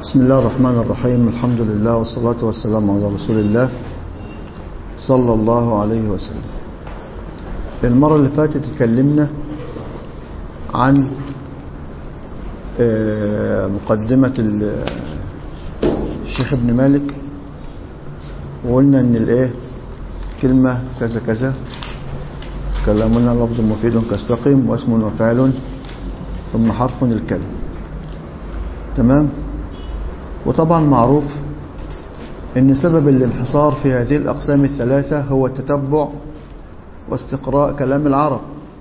بسم الله الرحمن الرحيم. الحمد لله والصلاة والسلام على رسول الله صلى الله عليه وسلم. المرة اللي فاتت اتكلمنا عن مقدمة الشيخ ابن مالك، وقلنا ان كلمة كذا كذا كلامنا لفظ مفيد كاستقم واسم وفعل ثم حرف الكلم. تمام. وطبعا معروف ان سبب الانحصار في هذه الاقسام الثلاثة هو التتبع واستقراء كلام العرب.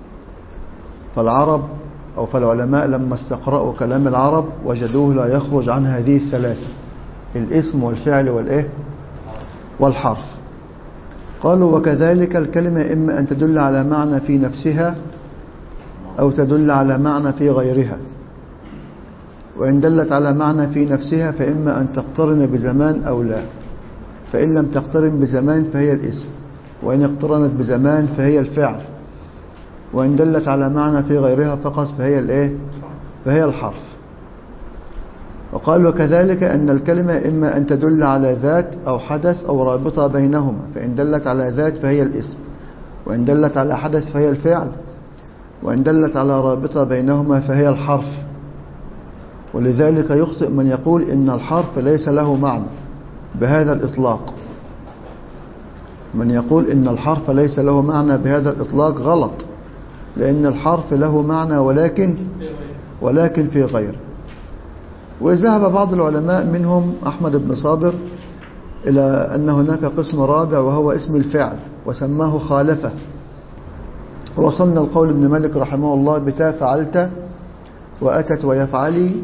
فالعلماء لما استقرأوا كلام العرب وجدوه لا يخرج عن هذه الثلاثة: الاسم والفعل والحرف. قالوا وكذلك الكلمة إما أن تدل على معنى في نفسها أو تدل على معنى في غيرها، وإن دلت على معنى في نفسها فإما أن تقترن بزمان أو لا، فإن لم تقترن بزمان فهي الاسم، وإن اقترنت بزمان فهي الفعل، وإن دلت على معنى في غيرها فقط فهي الحرف. وقال وكذلك أن الكلمة إما أن تدل على ذات أو حدث أو رابطة بينهما، فإن دلت على ذات فهي الاسم، وإن دلت على حدث فهي الفعل، وإن دلت على رابطة بينهما فهي الحرف. ولذلك يخطئ من يقول إن الحرف ليس له معنى بهذا الإطلاق. من يقول إن الحرف ليس له معنى بهذا الإطلاق غلط، لأن الحرف له معنى ولكن في غير. وذهب بعض العلماء منهم أحمد بن صابر إلى أن هناك قسم رابع وهو اسم الفعل، وسماه خالفة. وصلنا القول ابن مالك رحمه الله: بتا فعلت وأتت ويفعلي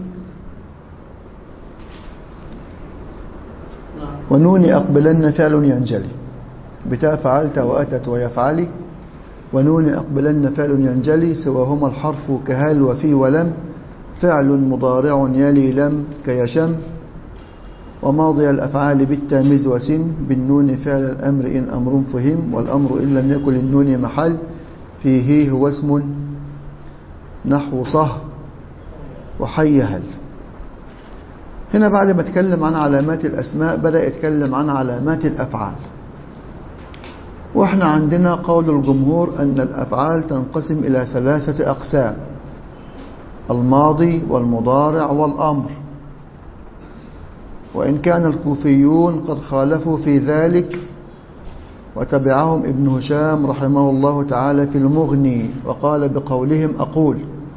ونون أقبلن فعل ينجلي. بتا فعلت وأتت ويفعلي ونون أقبلن فعل ينجلي، سواهما الحرف كهل وفي ولم، فعل مضارع يلي لم كيشم، وماضي الأفعال بالتاميز وسم، بالنون فعل الأمر إن أمر فهم، والأمر إن لم يكن للنون محل، فيه هو اسم نحو صه وحي هل. هنا بعد ما تكلم عن علامات الأسماء بدأ يتكلم عن علامات الأفعال. وإحنا عندنا قول الجمهور أن الأفعال تنقسم إلى 3 أقسام: الماضي والمضارع والأمر. وإن كان الكوفيون قد خالفوا في ذلك، وتبعهم ابن هشام رحمه الله تعالى في المغني، وقال بقولهم أقول.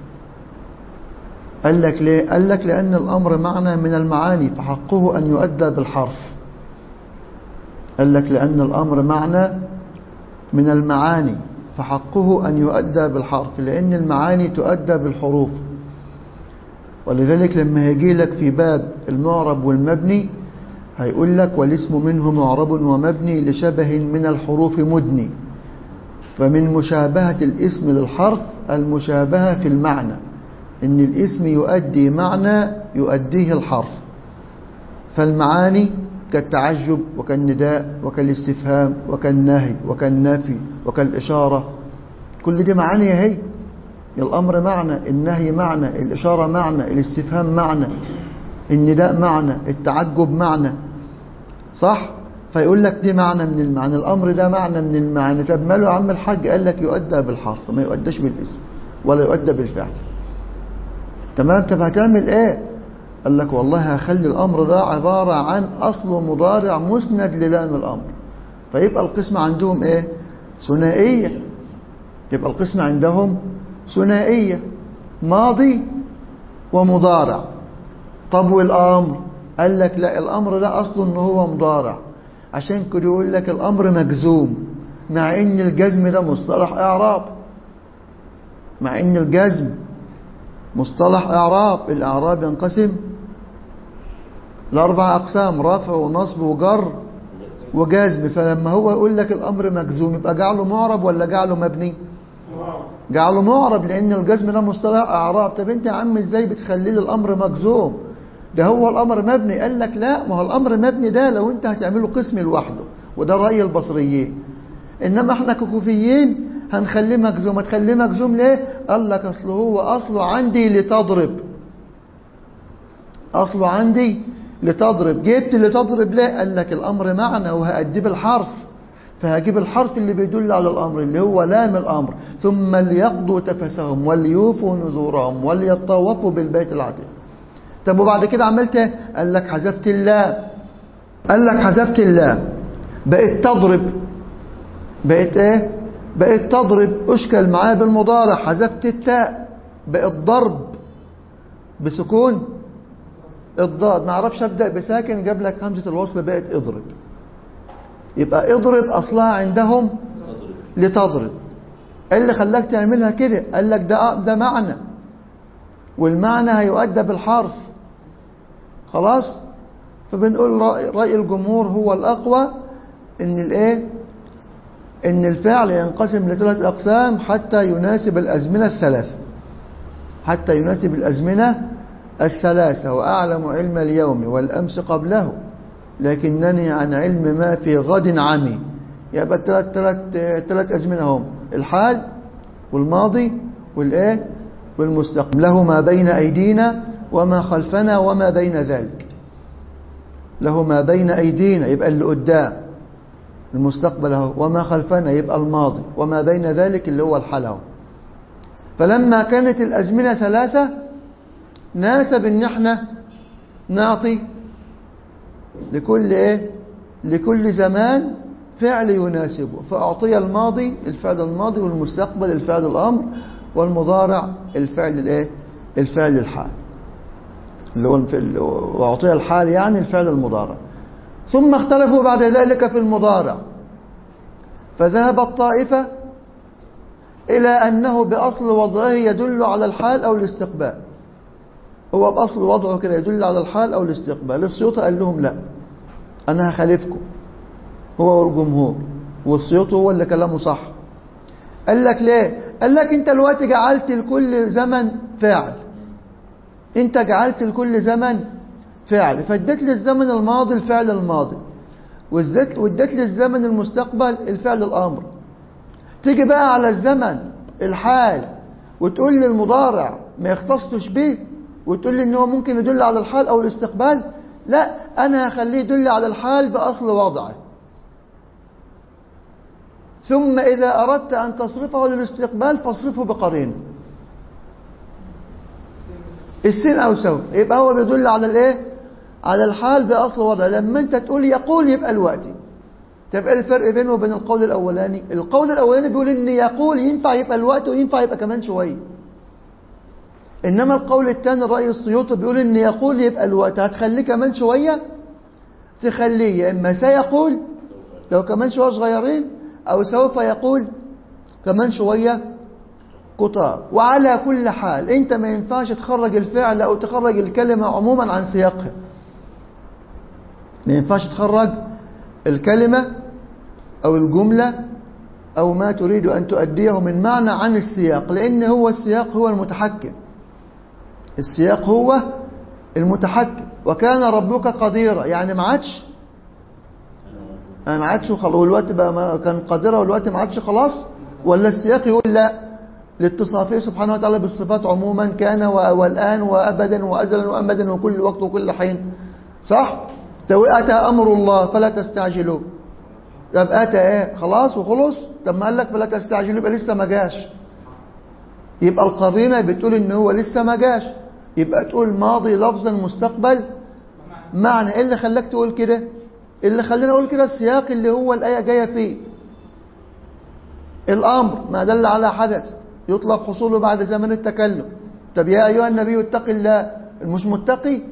قال لك ليه؟ قال لك لأن الأمر معنى من المعاني فحقه أن يؤدى بالحرف. قال لك لأن الأمر معنى من المعاني فحقه أن يؤدى بالحرف، لأن المعاني تؤدى بالحروف. ولذلك لما يجي لك في باب المعرب والمبني هيقول لك: والاسم منه معرب ومبني لشبه من الحروف مدني. فمن مشابهة الاسم للحرف المشابهة في المعنى، إن الاسم يؤدي معنى يؤديه الحرف. فالمعاني كالتعجب وكالنداء وكالاستفهام وكالنهي وكالنفي وكالإشارة، كل دي معاني هي. الأمر معنى، النهي معنى، الإشارة معنى، الاستفهام معنى، النداء معنى، التعجب معنى، صح؟ فيقول لك دي معنى من المعنى، الأمر ده معنى من المعنى. طب ماله يا عم الحاج؟ قال لك يؤدى بالحرف، ما يؤداش بالاسم ولا يؤدى بالفعل. تمام. طب هتعمل ايه؟ قال لك والله هخلي الأمر ده عبارة عن أصل مضارع مسند للام الأمر، فيبقى القسم عندهم ثنائية. يبقى القسم عندهم ثنائية، ماضي ومضارع. طب والأمر؟ قال لك لا، الأمر ده أصله إنه هو مضارع، عشان كده يقول لك الأمر مجزوم، مع إن الجزم ده مصطلح إعراب. مع إن الجزم مصطلح إعراب. الإعراب ينقسم ل4 أقسام: رفع ونصب وجر وجزم. فلما هو يقول لك الأمر مجزوم يبقى جعله معرب ولا جعله مبني؟ جعله معرب، لأن الجزم ده مصطلح إعراب. طب أنت يا عم إزاي بتخلي لي الأمر مجزوم؟ ده هو الأمر مبني. قال لك لا، ما هو الأمر مبني ده لو أنت هتعمله قسم لوحده، وده رأي البصريين. إنما إحنا ككوفيين هنخليه مجزوم. هتخليه مجزوم ليه؟ قال لك أصله عندي لتضرب. أصله عندي لتضرب. جبت لتضرب ليه؟ قال لك الأمر معنى وهأدي بالحرف، فهجيب الحرف اللي بيدل على الأمر اللي هو لام الأمر. ثم ليقضوا تفثهم وليوفوا نذورهم وليطوفوا بالبيت العتيق. طب وبعد كده عملت ايه؟ قال لك حذفت اللام. قال لك حذفت اللام بقيت تضرب. بقيت ايه؟ بقيت تضرب. اشكل معاه بالمضارع، حذفت التاء بقيت ضرب بسكون الضاد. ما اعرفش ابدا بساكن، جاب لك همزه الوصل بقت اضرب. يبقى اضرب اصلها عندهم لتضرب. ايه اللي خلاك تعملها كده؟ قال لك ده معنى، والمعنى هيؤدى بالحرف. خلاص. فبنقول رأي الجمهور هو الأقوى، ان الايه، ان الفعل ينقسم لثلاث اقسام حتى يناسب الازمنه الثلاثه. حتى يناسب الازمنه الثلاثه. واعلم علم اليوم والامس قبله لكنني عن علم ما في غد عمي. يبقى ثلاث ازمنه هم: الحال والماضي والايه والمستقبل. له ما بين ايدينا وما خلفنا وما بين ذلك. له ما بين ايدينا يبقى اللي قدام، المستقبل اهو، وما خلفنا يبقى الماضي، وما بين ذلك اللي هو الحال اهو. فلما كانت الازمنه ثلاثه ناسب ان احنا نعطي لكل ايه، لكل زمان فعل يناسبه. فاعطي الماضي الفعل الماضي، والمستقبل الفعل الامر، والمضارع الفعل الايه، الفعل الحال اللي هو واعطي الحال يعني الفعل المضارع. ثم اختلفوا بعد ذلك في المضارع، فذهب الطائفة إلى أنه بأصل وضعه يدل على الحال أو الاستقبال. هو بأصل وضعه كده يدل على الحال أو الاستقبال. السيوطي قال لهم لا، أنا هخالفكم، هو والجمهور، والسيوطي هو اللي كلامه صح. قال لك ليه؟ قال لك أنت الوقت جعلت لكل زمن فاعل، أنت جعلت لكل زمن فعل، فاديت للزمن الماضي الفعل الماضي، واديت للزمن المستقبل الفعل الامر. تيجي بقى على الزمن الحال وتقول لي المضارع ما يختصش به، وتقول لي ان هو ممكن يدل على الحال او الاستقبال. لا، انا هخليه يدل على الحال باصل وضعه. ثم اذا اردت ان تصرفه للاستقبال فاصرفه بقرينه، السين او سو، يبقى هو بيدل على الايه، على الحال باصل وضع. لما انت تقول يقول يبقى الوقتي. طب ايه الفرق بينه وبين القول الاولاني؟ القول الاولاني بيقول ان يقول ينفع يبقى الوقت وينفع يبقى كمان شويه، انما القول الثاني الراي السيوطي بيقول ان يقول يبقى الوقت. هتخليه كمان شويه، تخليه يا اما سيقول لو كمان شويه صغيرين، او سوف يقول كمان شويه كتار. وعلى كل حال انت ما ينفعش تخرج الفعل او تخرج الكلمه عموما عن سياقها. ما ينفعش تخرج الكلمة أو الجملة أو ما تريد أن تؤديه من معنى عن السياق، لأن هو السياق هو المتحكم. السياق هو المتحكم. وكان ربك قديرا، يعني ما عادش خلاص، والوقت بقى كان قديرا والوقت ما عادش خلاص. ولا السياق يقول لا، لاتصافه سبحانه وتعالى بالصفات عموما، كان والآن وأبدا وأزلا وأبدا وكل وقت وكل حين. صح؟ لو أتى أمر الله فلا تستعجلوا. طب أتى إيه؟ خلاص وخلص. طب ما قال لك فلا تستعجلوا يبقى لسه ما جاش. يبقى القرينة بتقول إن هو لسه ما جاش، يبقى تقول ماضي لفظا مستقبل معنى. إيه اللي خلاك تقول كده؟ اللي خلينا أقول كده السياق اللي هو الآية جاية فيه. الأمر ما دل على حدث يطلق حصوله بعد زمن التكلم. طب يا أيها النبي اتق الله، المش متقي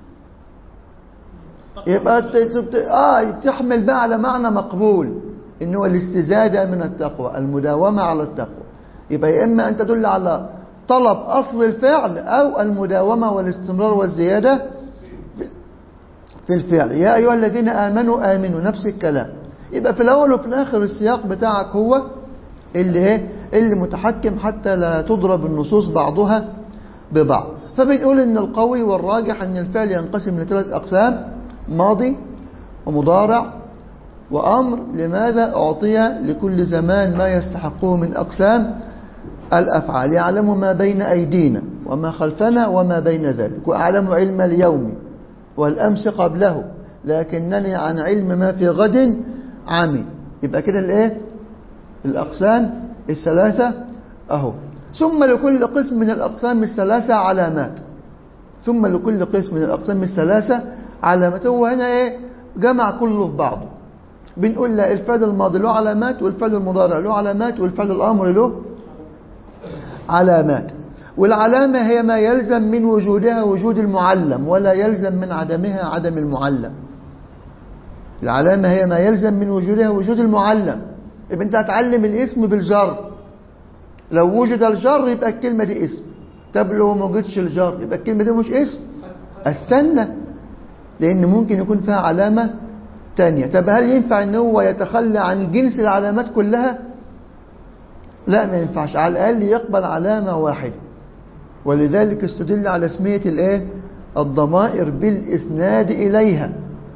يبقى تحمل بقى على معنى مقبول، إنه الاستزادة من التقوى، المداومة على التقوى. يبقى يا إما أن تدل على طلب أصل الفعل أو المداومة والاستمرار والزيادة في الفعل. يا أيها الذين آمنوا آمنوا، نفس الكلام. يبقى في الأول وفي الآخر السياق بتاعك هو اللي متحكم حتى لا تضرب النصوص بعضها ببعض. فبنقول إن القوي والراجح أن الفعل ينقسم لثلاث أقسام: ماضي ومضارع وأمر. لماذا؟ أعطي لكل زمان ما يستحقه من أقسام الأفعال. يعلم ما بين أيدينا وما خلفنا وما بين ذلك، وأعلم علم اليوم والأمس قبله لكنني عن علم ما في غد عمي. يبقى كده الايه الأقسام الثلاثة أهو. ثم لكل قسم من الأقسام الثلاثة علامات. ثم لكل قسم من الأقسام الثلاثة علامات. هو هنا ايه جمع كله في بعضه. بنقول له الفعل الماضي له علامات، والفعل المضارع له علامات، والفعل الأمر له علامات. والعلامة هي ما يلزم من وجودها وجود المعلم، ولا يلزم من عدمها عدم المعلم. العلامة هي ما يلزم من وجودها وجود المعلم. يبقى انت هتعلم الاسم بالجر، لو وجد الجر يبقى الكلمة دي اسم. طب لو ما وجدش الجر يبقى الكلمة دي مش اسم. استنى، لأن ممكن يكون فيها علامة تانية. طب هل ينفع ان هو يتخلى عن جنس العلامات كلها؟ لا، ما ينفعش، على الأقل يقبل علامة واحدة. ولذلك استدل على اسمية الايه الضمائر بالإسناد إليها.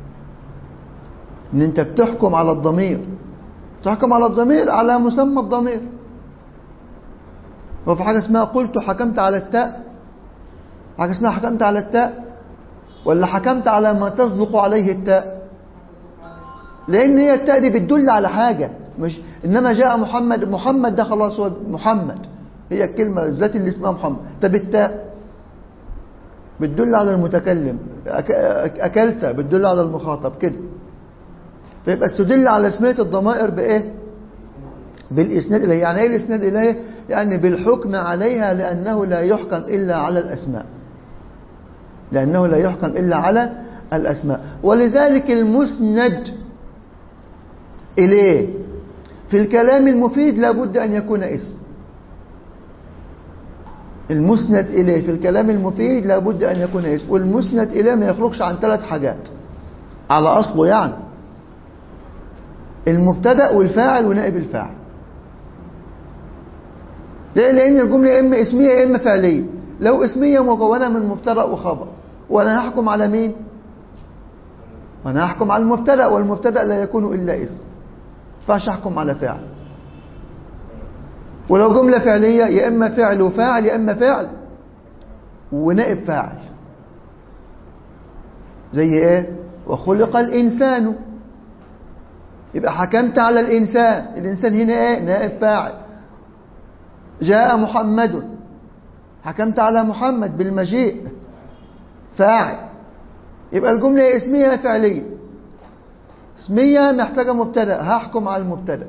ان انت بتحكم على الضمير، تحكم على الضمير على مسمى الضمير. وفي حاجة اسمها قلت حكمت على التاء، حاجة اسمها حكمت على التاء، ولا حكمت على ما تصدق عليه التاء؟ لأن هي التاء دي بتدل على حاجة، مش إنما جاء محمد. محمد ده خلاص هو محمد، هي الكلمة الذات اللي اسمها محمد. طب التاء بتدل على المتكلم، أكلت بتدل على المخاطب كده. فيبقى استدل على اسمية الضمائر بإيه؟ بالإسناد إليه. يعني إيه الإسناد إليه؟ يعني بالحكم عليها، لأنه لا يحكم إلا على الأسماء، لأنه لا يحكم إلا على الأسماء. ولذلك المسند إليه في الكلام المفيد لابد أن يكون اسم. المسند إليه في الكلام المفيد لابد أن يكون اسم. والمسند إليه ما يخرجش عن 3 حاجات على أصله، يعني المبتدأ والفاعل ونائب الفاعل. لأن الجملة إما اسمية إما فعلية. لو اسمية مكونة من مبتدأ وخبر، وأنا هحكم على مين؟ وأنا هحكم على المبتدأ، والمبتدأ لا يكون إلا اسم، فاش أحكم على فاعل. ولو جملة فعلية يا إما فعل وفاعل، يا إما فعل ونائب فاعل. زي إيه؟ وخلق الإنسان، يبقى حكمت على الإنسان. الإنسان هنا إيه؟ نائب فاعل. جاء محمد، حكمت على محمد بالمجيء، فاعل. يبقى الجملة اسمية فعلية. اسمية محتاجة مبتدأ، هحكم على المبتدأ.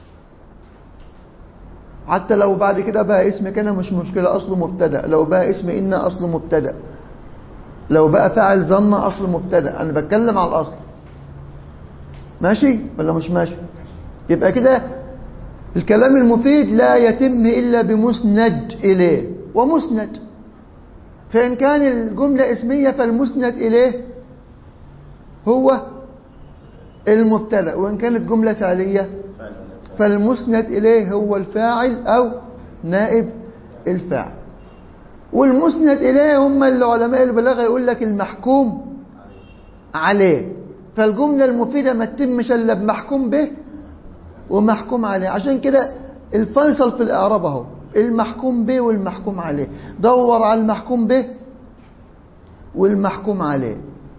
حتى لو بعد كده بقى اسم كان مش مشكلة، أصله مبتدأ. لو بقى اسم إن أصله مبتدأ، لو بقى فاعل ظن أصله مبتدأ. أنا بتكلم على الأصل. ماشي ولا مش ماشي؟ يبقى كده الكلام المفيد لا يتم إلا بمسند إليه ومسند. فإن كان الجملة اسمية فالمسند إليه هو المبتدأ، وإن كانت جملة فعلية فالمسند إليه هو الفاعل أو نائب الفاعل. والمسند إليه هم العلماء البلاغة يقول لك المحكوم عليه. فالجملة المفيدة ما تتمش إلا بمحكوم به ومحكوم عليه. عشان كده الفيصل في الإعراب اهو المحكوم به والمحكوم عليه. دور على المحكوم به والمحكوم عليه.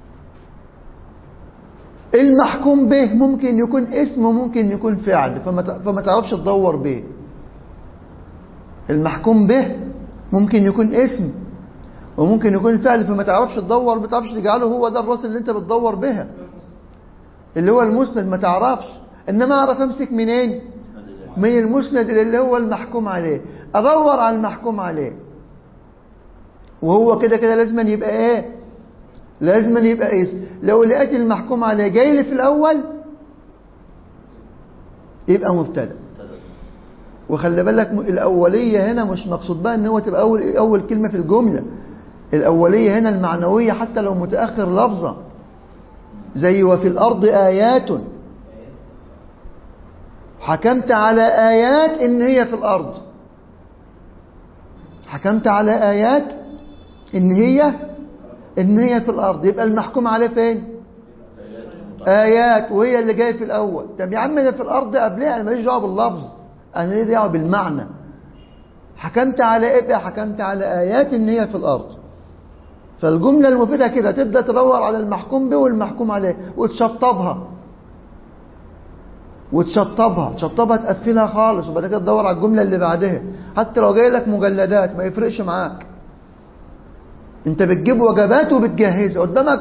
المحكوم به ممكن يكون اسم وممكن يكون فعل، فما تعرفش تدور به. المحكوم به ممكن يكون اسم وممكن يكون فعل، فما تعرفش تدور، ما تعرفش تجعله هو ده الراس اللي انت بتدور بها، اللي هو المسند. ما تعرفش. انما اعرف امسك منين؟ من المسند اللي هو المحكوم عليه. ادور على المحكوم عليه، وهو كده كده لازم يبقى ايه؟ لازم يبقى اسم. لو لقيت المحكوم عليه جاي لي في الاول يبقى مبتدا. وخلي بالك الاوليه هنا مش مقصود بقى ان هو تبقى اول كلمه في الجمله. الاوليه هنا المعنويه حتى لو متاخر لفظا، زي وفي الارض ايات. حكمت على آيات إن هي في الأرض. حكمت على آيات إن هي في الأرض. يبقى المحكوم عليه فين؟ آيات، وهي اللي جاية في الأول. طب يا عم ده في الأرض قبلها، أنا ماليش دعوة باللفظ، أنا ليه دعوة بالمعنى. حكمت على إيه بقى؟ حكمت على آيات إن هي في الأرض. فالجملة المفيدة كده تبدأ تدور على المحكوم به والمحكوم عليه وتشطبها تشطبها تقفلها خالص، وبعد كده تدور على الجملة اللي بعدها. حتى لو جاي لك مجلدات ما يفرقش معاك، انت بتجيب وجبات وبتجهزها قدامك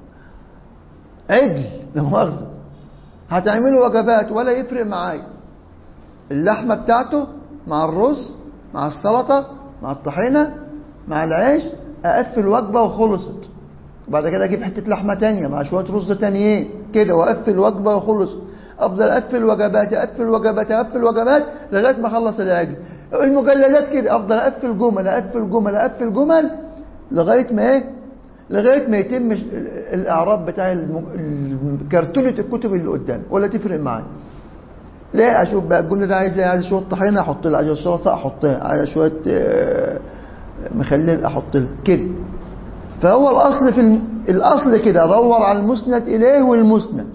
عجل لا مؤاخذة، هتعملوا وجبات ولا يفرق معايا، اللحمة بتاعته مع الرز مع السلطة مع الطحينة مع العيش، أقفل وجبة وخلصت. وبعد كده أجيب حتة لحمة تانية مع شوية رز تانيين كده وأقفل وجبة وخلصت. أفضل أقفل وجبات لغاية ما أخلص العجل. المجلدات كده أفضل أقفل جمل لغاية ما إيه؟ لغاية ما يتم الإعراب بتاع كرتونة الكتب اللي قدام، ولا تفرق معايا. ليه؟ أشوف بقى الجملة ده عايز شوية طحينة أحط لها، عايز سلطة أحطها، عايز شوية مخلل أحط لها كده. فهو الأصل كده دور على المسند إليه والمسند.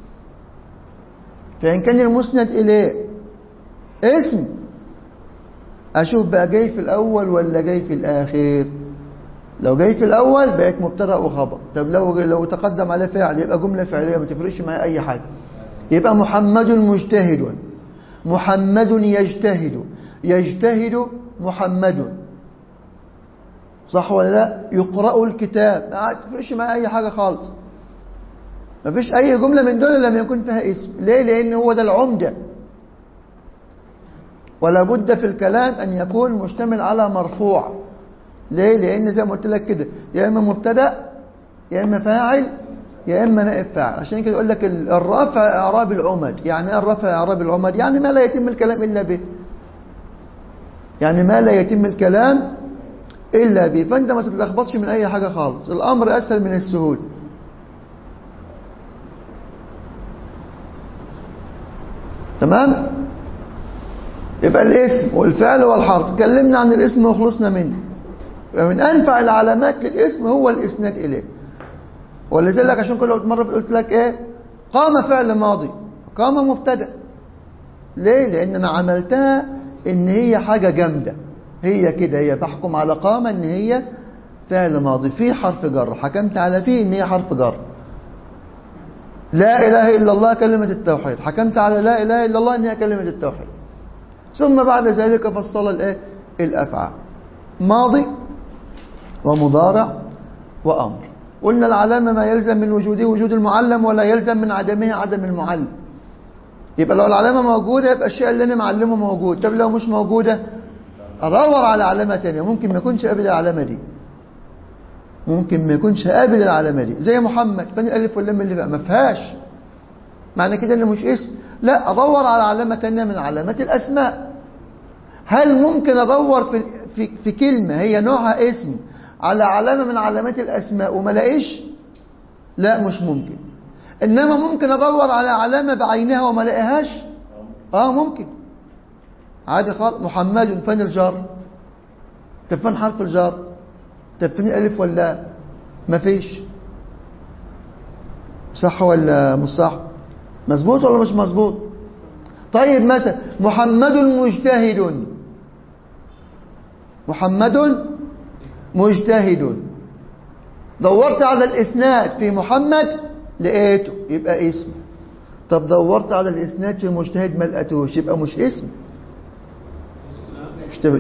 فإن كان المسند إليه اسم، أشوف بقى جاي في الأول ولا جاي في الآخر. لو جاي في الأول بقت مبتدأ وخبر. طب لو تقدم عليه فاعل يبقى جملة فعلية، ما تفرقش معايا أي حاجة. يبقى محمد مجتهد، محمد يجتهد محمد، صح ولا لا؟ يقرأ الكتاب، ما تفرقش معايا أي حاجة خالص. ما فيش أي جملة من دول لم يكن فيها اسم. ليه؟ لأن هو ده العمدة، ولا بد في الكلام أن يكون مشتمل على مرفوع. ليه؟ لأن زي ما قلت لك كده، يا إما مبتدأ يا إما فاعل يا إما نائب فاعل. عشان كده يقول لك الرفع إعراب العمد. يعني إيه الرفع إعراب العمد؟ يعني ما لا يتم الكلام إلا به، يعني ما لا يتم الكلام إلا به. فأنت ما تتلخبطش من أي حاجة خالص، الأمر أسهل من السهول. تمام؟ يبقى الاسم والفعل والحرف. اتكلمنا عن الاسم وخلصنا منه. من أنفع العلامات للاسم هو الإسناد إليه. ولذلك عشان كل مرة قلت لك إيه؟ قام فعل ماضي، قام مبتدأ. ليه؟ لأن أنا عملتها إن هي حاجة جامدة، هي كده، هي بحكم على قام إن هي فعل ماضي فيه حرف جر، حكمت على فيه إن هي حرف جر. لا إله إلا الله كلمة التوحيد، حكمت على لا إله إلا الله إن هي كلمة التوحيد. ثم بعد ذلك فصل الإيه؟ الأفعال، ماضي ومضارع وأمر. قلنا العلامة ما يلزم من وجوده وجود المعلم، ولا يلزم من عدمه عدم المعلم. يبقى لو العلامة موجودة يبقى الشيء اللي أنا معلمه موجود. طب لو مش موجودة أدور على علامة تانية. ممكن ما يكونش قابل العلامة دي، ممكن ما يكونش قابل العلامة دي. زي محمد، فين الألف واللام اللي بقى ما فيهاش، معنى كده إنه مش اسم. لا، أدور على علامة تانية من علامات الأسماء. هل ممكن أدور في كلمة هي نوعها اسم على علامة من علامات الأسماء وما لاقيش؟ لا، مش ممكن. إنما ممكن أدور على علامة بعينها وما لاقيهاش. ممكن عادي خالص. محمد، فين الجار؟ طب فين حرف الجار؟ طب فين الألف ولا ما فيش؟ صح ولا مش صح؟ مظبوط ولا مش مظبوط؟ طيب مثلا محمد مجتهد، محمد مجتهد، دورت على الإسناد في محمد لقيته يبقى اسم. طب دورت على الإسناد في مجتهد ما لقيتوش يبقى مش اسم. اشتبه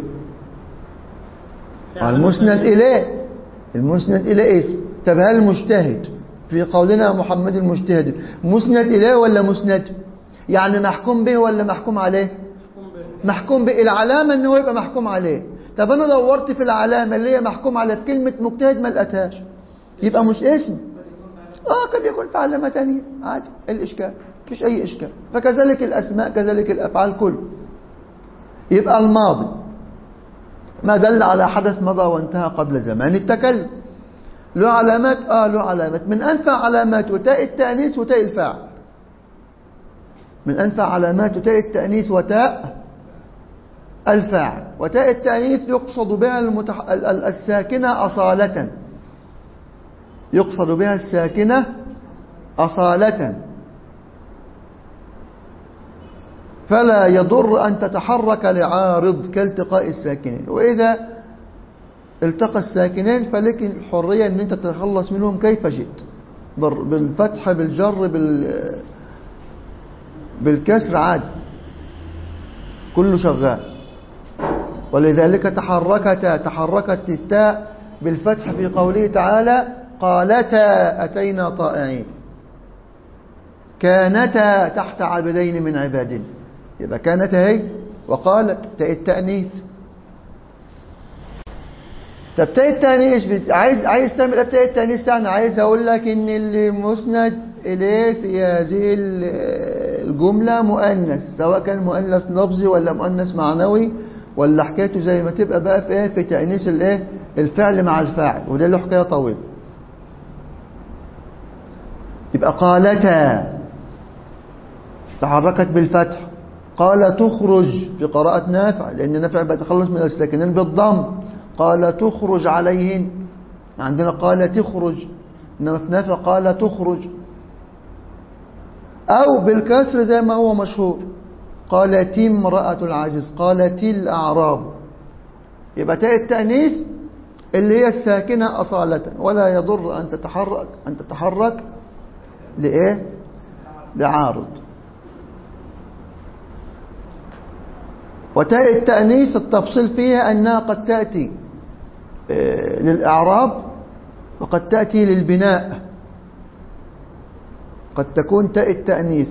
المسند إليه، المسند إليه اسم. طب هل المجتهد في قولنا محمد المجتهد مسند إليه ولا مسند؟ يعني محكوم به ولا محكوم عليه؟ محكوم به. العلامة أنه يبقى محكوم عليه. طب أنا دورت في العلامة اللي هي محكوم على في كلمة مجتهد ما لقيتهاش يبقى مش اسم. قد يكون في علامة تانية عادي، الإشكال مفيش أي إشكال. فكذلك الأسماء كذلك الأفعال كله. يبقى الماضي ما دل على حدث مضى وانتهى قبل زمان التكلم، له علامات. له علامات. من أنفع علاماته تاء التأنيث وتاء الفاعل. من أنفع علاماته تاء التأنيث وتاء الفاعل. وتاء التأنيث يقصد بها الساكنة أصالة، يقصد بها الساكنة أصالة، فلا يضر أن تتحرك لعارض كالتقاء الساكنين. وإذا التقى الساكنين فلك الحرية ان انت تتخلص منهم كيف شئت، بالفتح بالجر بالكسر عادي، كله شغال. ولذلك تحركت التاء بالفتح في قوله تعالى قالتا أتينا طائعين، كانتا تحت عبدين من عبادنا، يبقى كانتا هي وقالت تاء التأنيث. طب تاء التأنيث عايز تعمل تاء التأنيث يعني عايز اقول لك ان اللي مسند اليه في هذه الجملة مؤنث، سواء كان مؤنث لفظي ولا مؤنث معنوي ولا حكايته زي ما تبقى بقى في ايه، في تأنيث الايه الفعل مع الفاعل، وده له حكاية طويلة. يبقى قالتا تحركت بالفتح، قال تخرج في قراءة نافع لأن نافع بيتخلص من الساكنين بالضم، قال تخرج عليهن، عندنا قال تخرج، إنما في نافع قال تخرج، أو بالكسر زي ما هو مشهور قالت امرأة العزيز، قالت الأعراب. يبقى تاء التأنيث اللي هي الساكنة أصالة، ولا يضر أن تتحرك لإيه؟ لعارض. وتاء التأنيث التفصيل فيها أنها قد تأتي للإعراب وقد تأتي للبناء، قد تكون تاء التأنيث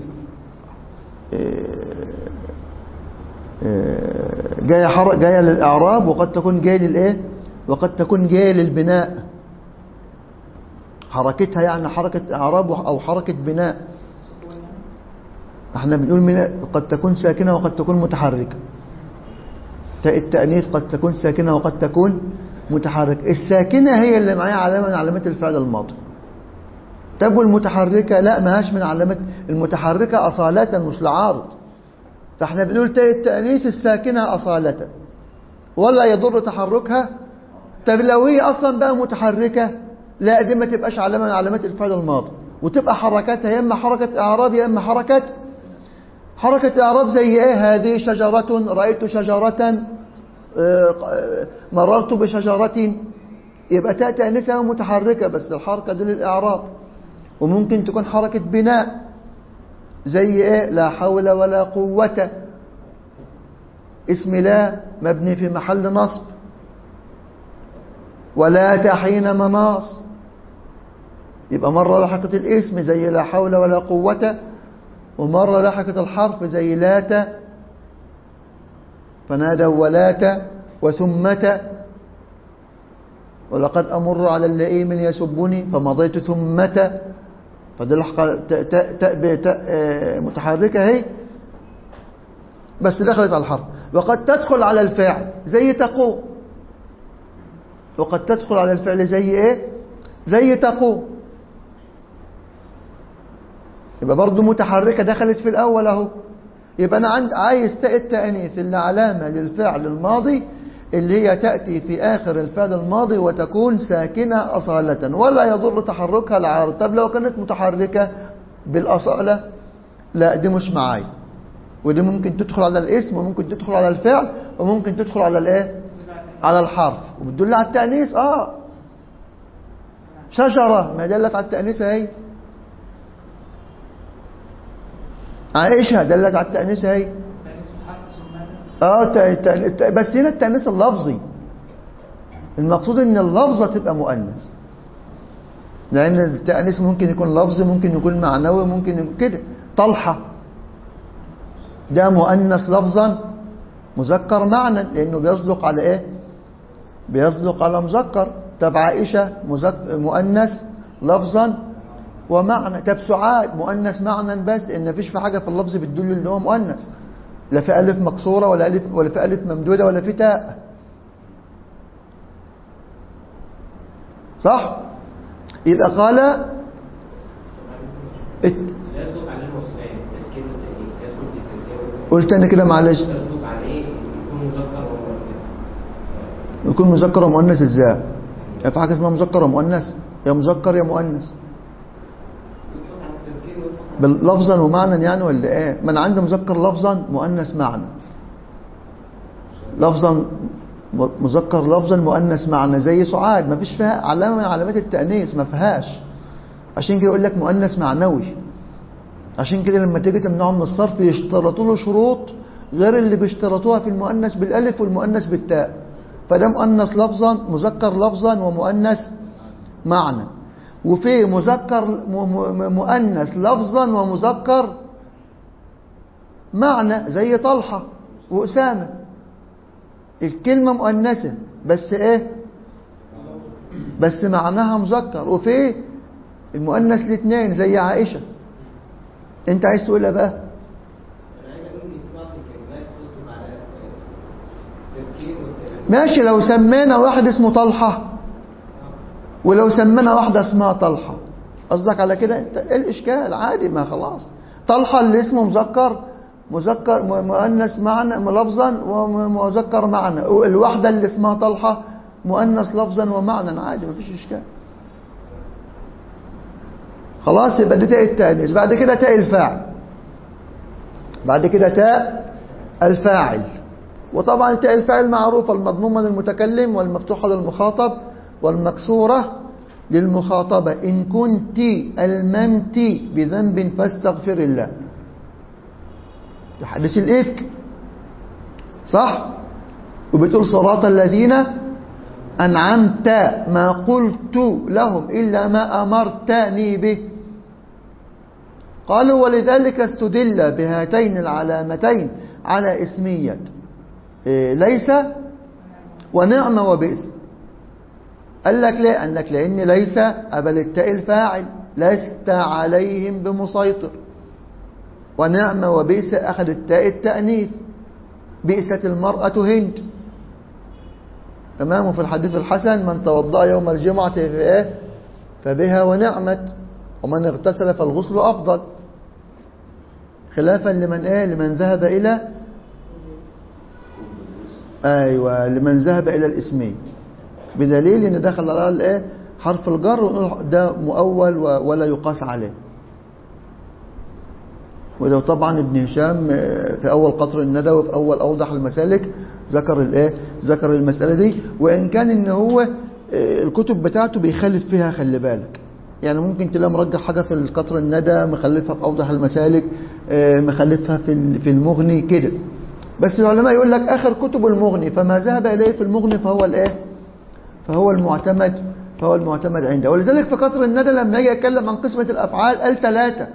جاية للإعراب وقد تكون جاية للإيه؟ وقد تكون جاية للبناء، حركتها يعني حركة إعراب أو حركة بناء. احنا بنقول قد تكون ساكنة وقد تكون متحركة. تاء التأنيث قد تكون ساكنة وقد تكون متحركة. الساكنة هي اللي معاها علامة من علامات الفعل الماضي. طب والمتحركة لا، ماهاش من علامات، المتحركة أصالة مش لعارض. فاحنا بنقول تاء التأنيث الساكنة أصالة ولا يضر تحركها. طب لو هي أصلا بقى متحركة لا، دي ما تبقاش علامة من علامات الفعل الماضي، وتبقى حركاتها يا إما حركة إعراب يا إما حركة إعراب. زي إيه؟ هذه شجرة، رأيت شجرة، مررت بشجرة. يبقى تاء تأنيثها متحركة بس الحركة دي للإعراب. وممكن تكون حركة بناء زي إيه؟ لا حول ولا قوة، اسم لا مبني في محل نصب. ولا تحين مناص، يبقى مرة لحقت الاسم زي لا حول ولا قوة، ومرة لحقت الحرف زي لات، فنادوا ولات وثمة. ولقد أمر على اللئيم يسبني فمضيت ثمة، فدي تاء متحركة هي بس دخلت على الحرف. وقد تدخل على الفعل زي تقوم، وقد تدخل على الفعل زي ايه؟ زي تقوم. يبقى برضو متحركة دخلت في الأول اهو. يبقى أنا عايز تاء التأنيث اللي علامة للفعل الماضي اللي هي تأتي في آخر الفعل الماضي وتكون ساكنة أصالة ولا يضر تحركها العارض. طب لو كانت متحركة بالأصالة لا، دي مش معايا، ودي ممكن تدخل على الاسم وممكن تدخل على الفعل وممكن تدخل على الايه؟ على الحرف، وبتدل على التأنيث. شجرة ما دلت على التأنيث اهي، عائشة دلت على التأنيث اهي. بس هنا التأنيث اللفظي، المقصود ان اللفظة تبقى مؤنث، لأن التأنيث ممكن يكون لفظي ممكن يكون معنوي ممكن يكون كده. طلحة ده مؤنث لفظا مذكر معنى لأنه بيصدق على ايه؟ بيصدق على مذكر. طب عائشة مؤنث لفظا ومعنى. طب سعاد مؤنث معنى بس، ان مفيش في حاجة في اللفظ بتدل ان هو مؤنث، لا في ألف مكسورة ولا في ألف ممدودة ولا في تاء، صح؟ يبقى قال قلت أنا كده معلش، يكون مذكر ومؤنث ازاي؟ في حاجة اسمها مذكر ومؤنث؟ يا مذكر يا مؤنث لفظا ومعنى يعني ولا ايه؟ ما انا عندي مذكر لفظا مؤنث معنى. لفظا مذكر لفظا مؤنث معنى، زي سعاد ما فيش فيها علامة من علامات التأنيث، ما فيهاش. عشان كده يقول لك مؤنث معنوي. عشان كده لما تيجي تمنعه من الصرف يشترطوا له شروط غير اللي بيشترطوها في المؤنث بالالف والمؤنث بالتاء. فده مؤنث لفظا، مذكر لفظا ومؤنث معنى. وفي مذكر مؤنث لفظا ومذكر معنى زي طلحة وأسامة، الكلمة مؤنثة بس ايه، بس معناها مذكر. وفي المؤنث الاثنين زي عائشة. انت عايز تقولها بقى؟ ماشي، لو سمينا واحد اسمه طلحة ولو سمينا واحدة اسمها طلحة، قصدك على كده؟ انت ايه الاشكال؟ عادي، ما خلاص. طلحة اللي اسمه مذكر مؤنث معنى لفظا ومذكر معنى، الواحدة اللي اسمها طلحة مؤنث لفظا ومعنى، عادي ما فيش اشكال. خلاص، يبقى دي تاء التانيث. بعد كده تاء الفاعل، بعد كده تاء الفاعل. وطبعا تاء الفاعل معروفة، المضمومة للمتكلم والمفتوحة للمخاطب والمكسورة للمخاطبة. إن كنت الممت بذنب فاستغفر الله، حديث الإفك صح؟ وبتقول صراط الذين أنعمت ما قلت لهم إلا ما أمرتني به. قالوا ولذلك استدل بهاتين العلامتين على اسمية ليس ونعم وبئس. قال لك ليه؟ قال لك لأن ليس قبل التاء الفاعل، لست عليهم بمسيطر. ونعم وبئس أخذ التاء التأنيث، بئست المرأة هند. تمام. في الحديث الحسن من توضأ يوم الجمعة فبها ونعمت، ومن اغتسل فالغسل أفضل، خلافا لمن ذهب إلى لمن ذهب إلى الاسمين، بدليل ان دخل على حرف الجر ونقول ده مؤول ولا يقاس عليه. ولو طبعا ابن هشام في اول قطر الندى وفي اول اوضح المسالك ذكر المسألة دي، وان كان ان هو الكتب بتاعته بيخلف فيها، خلي بالك. يعني ممكن تلاقي مرجح حاجة في القطر الندى، مخلفها في اوضح المسالك، مخلفها في المغني كده. بس العلماء يقول لك اخر كتب المغني، فما ذهب اليه في المغني فهو المعتمد عنده. ولذلك في قطر الندى لما يجي يتكلم عن قسمة الافعال قال 3،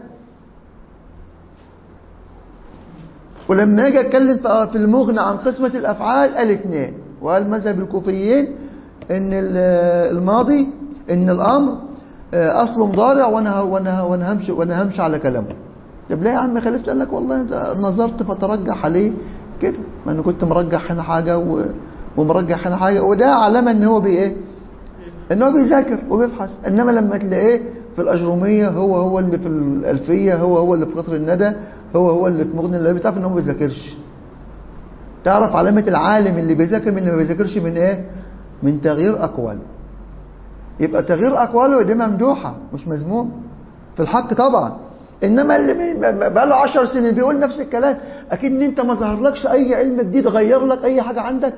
ولما يجي يتكلم في المغنى عن قسمة الافعال قال 2. وقال مذهب الكوفيين ان الماضي، ان الامر اصل مضارع، وانا همشي على كلامه. طب ليه يا عم خلفت؟ قال لك والله نظرت فترجح عليه كده، ما انا كنت مرجح هنا حاجه ومرجح هنا حاجه، وده علامه ان هو ان هو بيذاكر وبيبحث. انما لما تلاقيه في الاجروميه هو اللي في الالفيه، هو اللي في قطر الندى، هو اللي في مغني اللي بتعرف ان هو ما بيذاكرش. تعرف علامه العالم اللي بيذاكر من اللي ما بيذاكرش من من تغيير اقواله. يبقى تغيير اقواله دي ممدوحه مش مذموم في الحق طبعا. انما اللي بقى له 10 سنين بيقول نفس الكلام، اكيد ان انت ما ظهرلكش اي علم جديد غير لك اي حاجه عندك.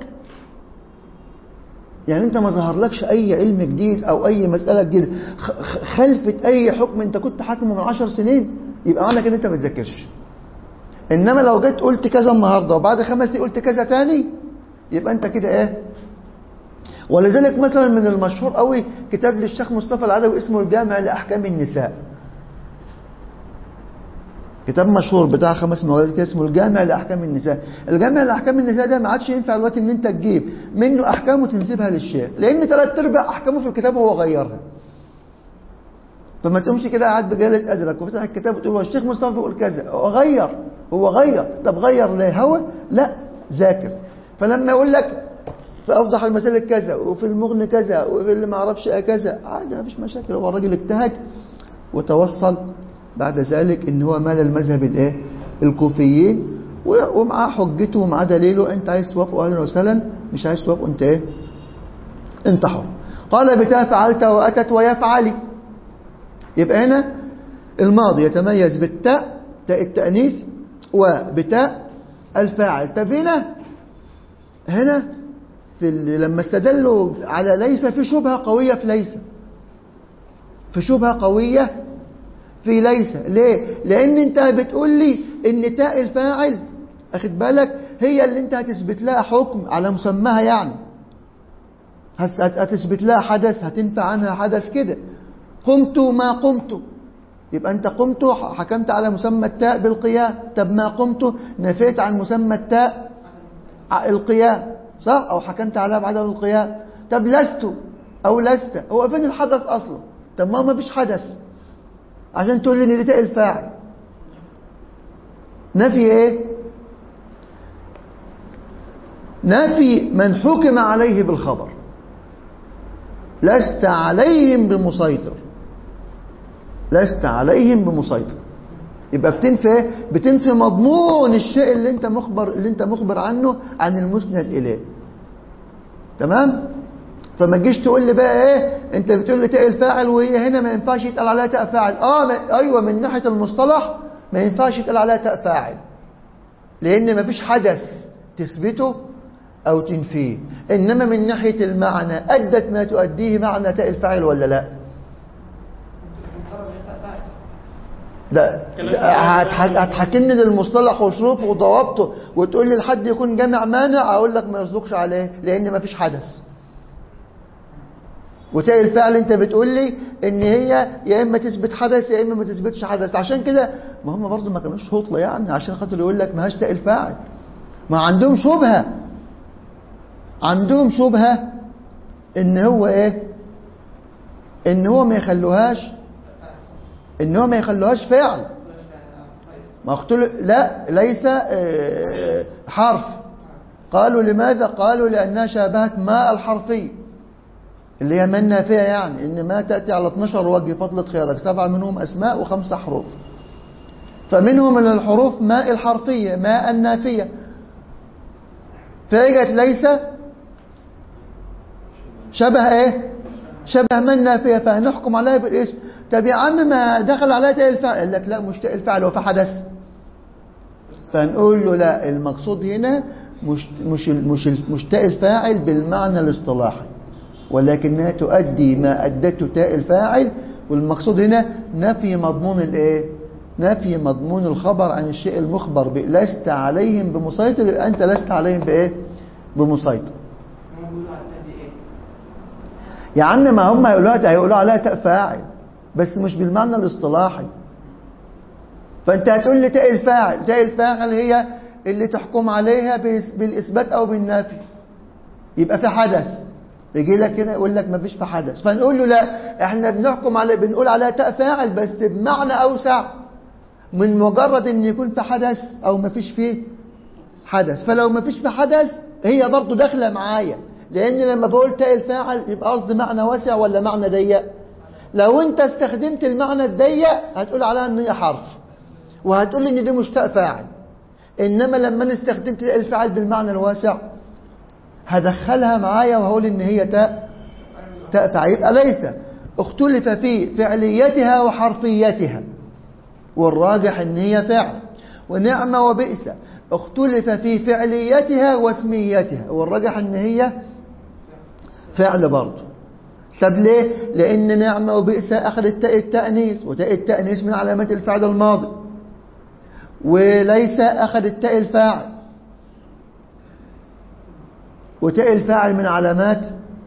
يعني انت ما ظهرلكش اي علم جديد او اي مساله جديده خلفت اي حكم انت كنت حاكمه من 10 سنين، يبقى معنى كده انت ما بتذاكرش. انما لو جيت قلت كذا النهارده وبعد 5 سنين قلت كذا تاني، يبقى انت كده ولذلك مثلا من المشهور قوي كتاب للشيخ مصطفى العدوي اسمه الجامع لاحكام النساء، كتاب مشهور بتاع 5 مجلدات اسمه الجامع لاحكام النساء. الجامع لاحكام النساء ده ما عادش ينفع دلوقتي ان انت تجيب منه احكام وتنسبها للشيخ، لان 3/4 احكامه في الكتاب هو غيرها. فما تقومش كده قاعد بجلد قدرك وفتح الكتاب وتقول هو الشيخ مصطفى بيقول كذا، هو غير. طب غير ليه؟ هو لا ذاكر. فلما يقول لك في اوضح المسالك كذا وفي المغني كذا وفي اللي ما اعرفش كذا، عادي ما فيش مشاكل. هو الراجل اجتهد وتوصل بعد ذلك ان هو مال المذهب الكوفيين، ومعاه حجته ومعاه دليله. انت عايز توافقه اهلا وسهلا، مش عايز توافقه انت انت حر. قال بتاء فعلت واتت ويفعلي. يبقى هنا الماضي يتميز بالتاء، تاء التأنيث، وبتاء الفاعل. طب هنا لما استدلوا على ليس في شبهة قوية في ليس، في شبهة قوية في ليس. ليه؟ لأن أنت بتقول لي إن تاء الفاعل أخد بالك هي اللي أنت هتثبت لها حكم على مسماها، يعني هتثبت لها حدث، هتنفع عنها حدث كده. قمت ما قمت، يبقى أنت قمت حكمت على مسمى التاء بالقيام. طب ما قمت نفيت عن مسمى التاء القيام، صح؟ أو حكمت عليها بعدم القيام. طب لست أو لست، هو فين الحدث أصلا؟ طب ما فيش حدث عشان تقول لي إن دي تاء الفاعل. نفي إيه؟ نفي من حكم عليه بالخبر. لست عليهم بمسيطر، لست عليهم بمسيطر. يبقى بتنفي مضمون الشيء اللي انت مخبر عنه عن المسند اليه. تمام؟ فما تجيش تقول لي بقى ايه، انت بتقول لي تاء الفاعل وهي هنا ما ينفعش يتقال عليها تاء فاعل. ايوه، من ناحيه المصطلح ما ينفعش يتقال عليها تاء فاعل، لان ما فيش حدث تثبته او تنفيه. انما من ناحيه المعنى ادت ما تؤديه معنى تاء الفاعل ولا لا؟ ده هتحكمني للمصطلح وشروطه وضوابطه وتقول لي لحد يكون جامع مانع، اقول لك ما يصدقش عليه لان ما فيش حدث. وتاء الفعل انت بتقول لي ان هي يا اما تثبت حدث يا اما ما تثبتش حدث. عشان كده ما هم برضه ما كانوش هطله يعني عشان خاطر يقول لك ما هاش تاء الفاعل. ما عندهم شبهه، عندهم شبهه ان هو ايه، ان هو ما يخلوهاش فعل. ما اختلوا، لا ليس حرف. قالوا لماذا؟ قالوا لأنها شابهت ما الحرفي اللي هي من نافية، يعني إن ما تأتي على 12 وجه فضلة خيارك 7 منهم أسماء و5 حروف. فمنهم من الحروف ماء الحرفية ماء النافية، فإجت ليس شبه إيه؟ شبه من نافية، فهنحكم عليها بالاسم. طب يا عم ما دخل عليها تاء الفاعل، قال لك لا مش تاء الفاعل وفي حدث. فنقول له لا، المقصود هنا مش تاء الفاعل بالمعنى الاصطلاحي، ولكنها تؤدي ما أدته تاء الفاعل. والمقصود هنا نفي مضمون الايه؟ نفي مضمون الخبر عن الشيء المخبر لست عليهم بمسيطر. يبقى انت لست عليهم بايه؟ بمسيطر. يا عم ما هم هيقولوا عليها تاء فاعل بس مش بالمعنى الاصطلاحي. فانت هتقول لي تاء الفاعل، تاء الفاعل هي اللي تحكم عليها بالاثبات او بالنفي، يبقى في حدث. يجي لك هنا يقول لك ما فيش في حدث، فنقول له لا، احنا بنحكم على بنقول عليها تاء فاعل بس بمعنى اوسع من مجرد ان يكون في حدث او ما فيش فيه حدث. فلو ما فيش في حدث هي برضو داخله معايا، لان لما بقول تاء الفاعل يبقى قصدي معنى واسع ولا معنى ضيق. لو انت استخدمت المعنى الضيق هتقول عليها ان هي حرف وهتقول ان دي مش تاء فاعل. انما لما انا استخدمت تاء الفاعل بالمعنى الواسع هدخلها معايا وهقول ان هي تاء فاعل. يبقى ليس اختلف في فعليتها وحرفيتها، والراجح ان هي فعل. ونعم وبئس اختلف في فعليتها واسميتها، والراجح ان هي فعل برضه. طب ليه؟ لان نعم وبئس اخذت تاء التأنيث، وتاء التأنيث من علامات الفعل الماضي. وليس اخذت تاء الفاعل، وتاء الفاعل من علامات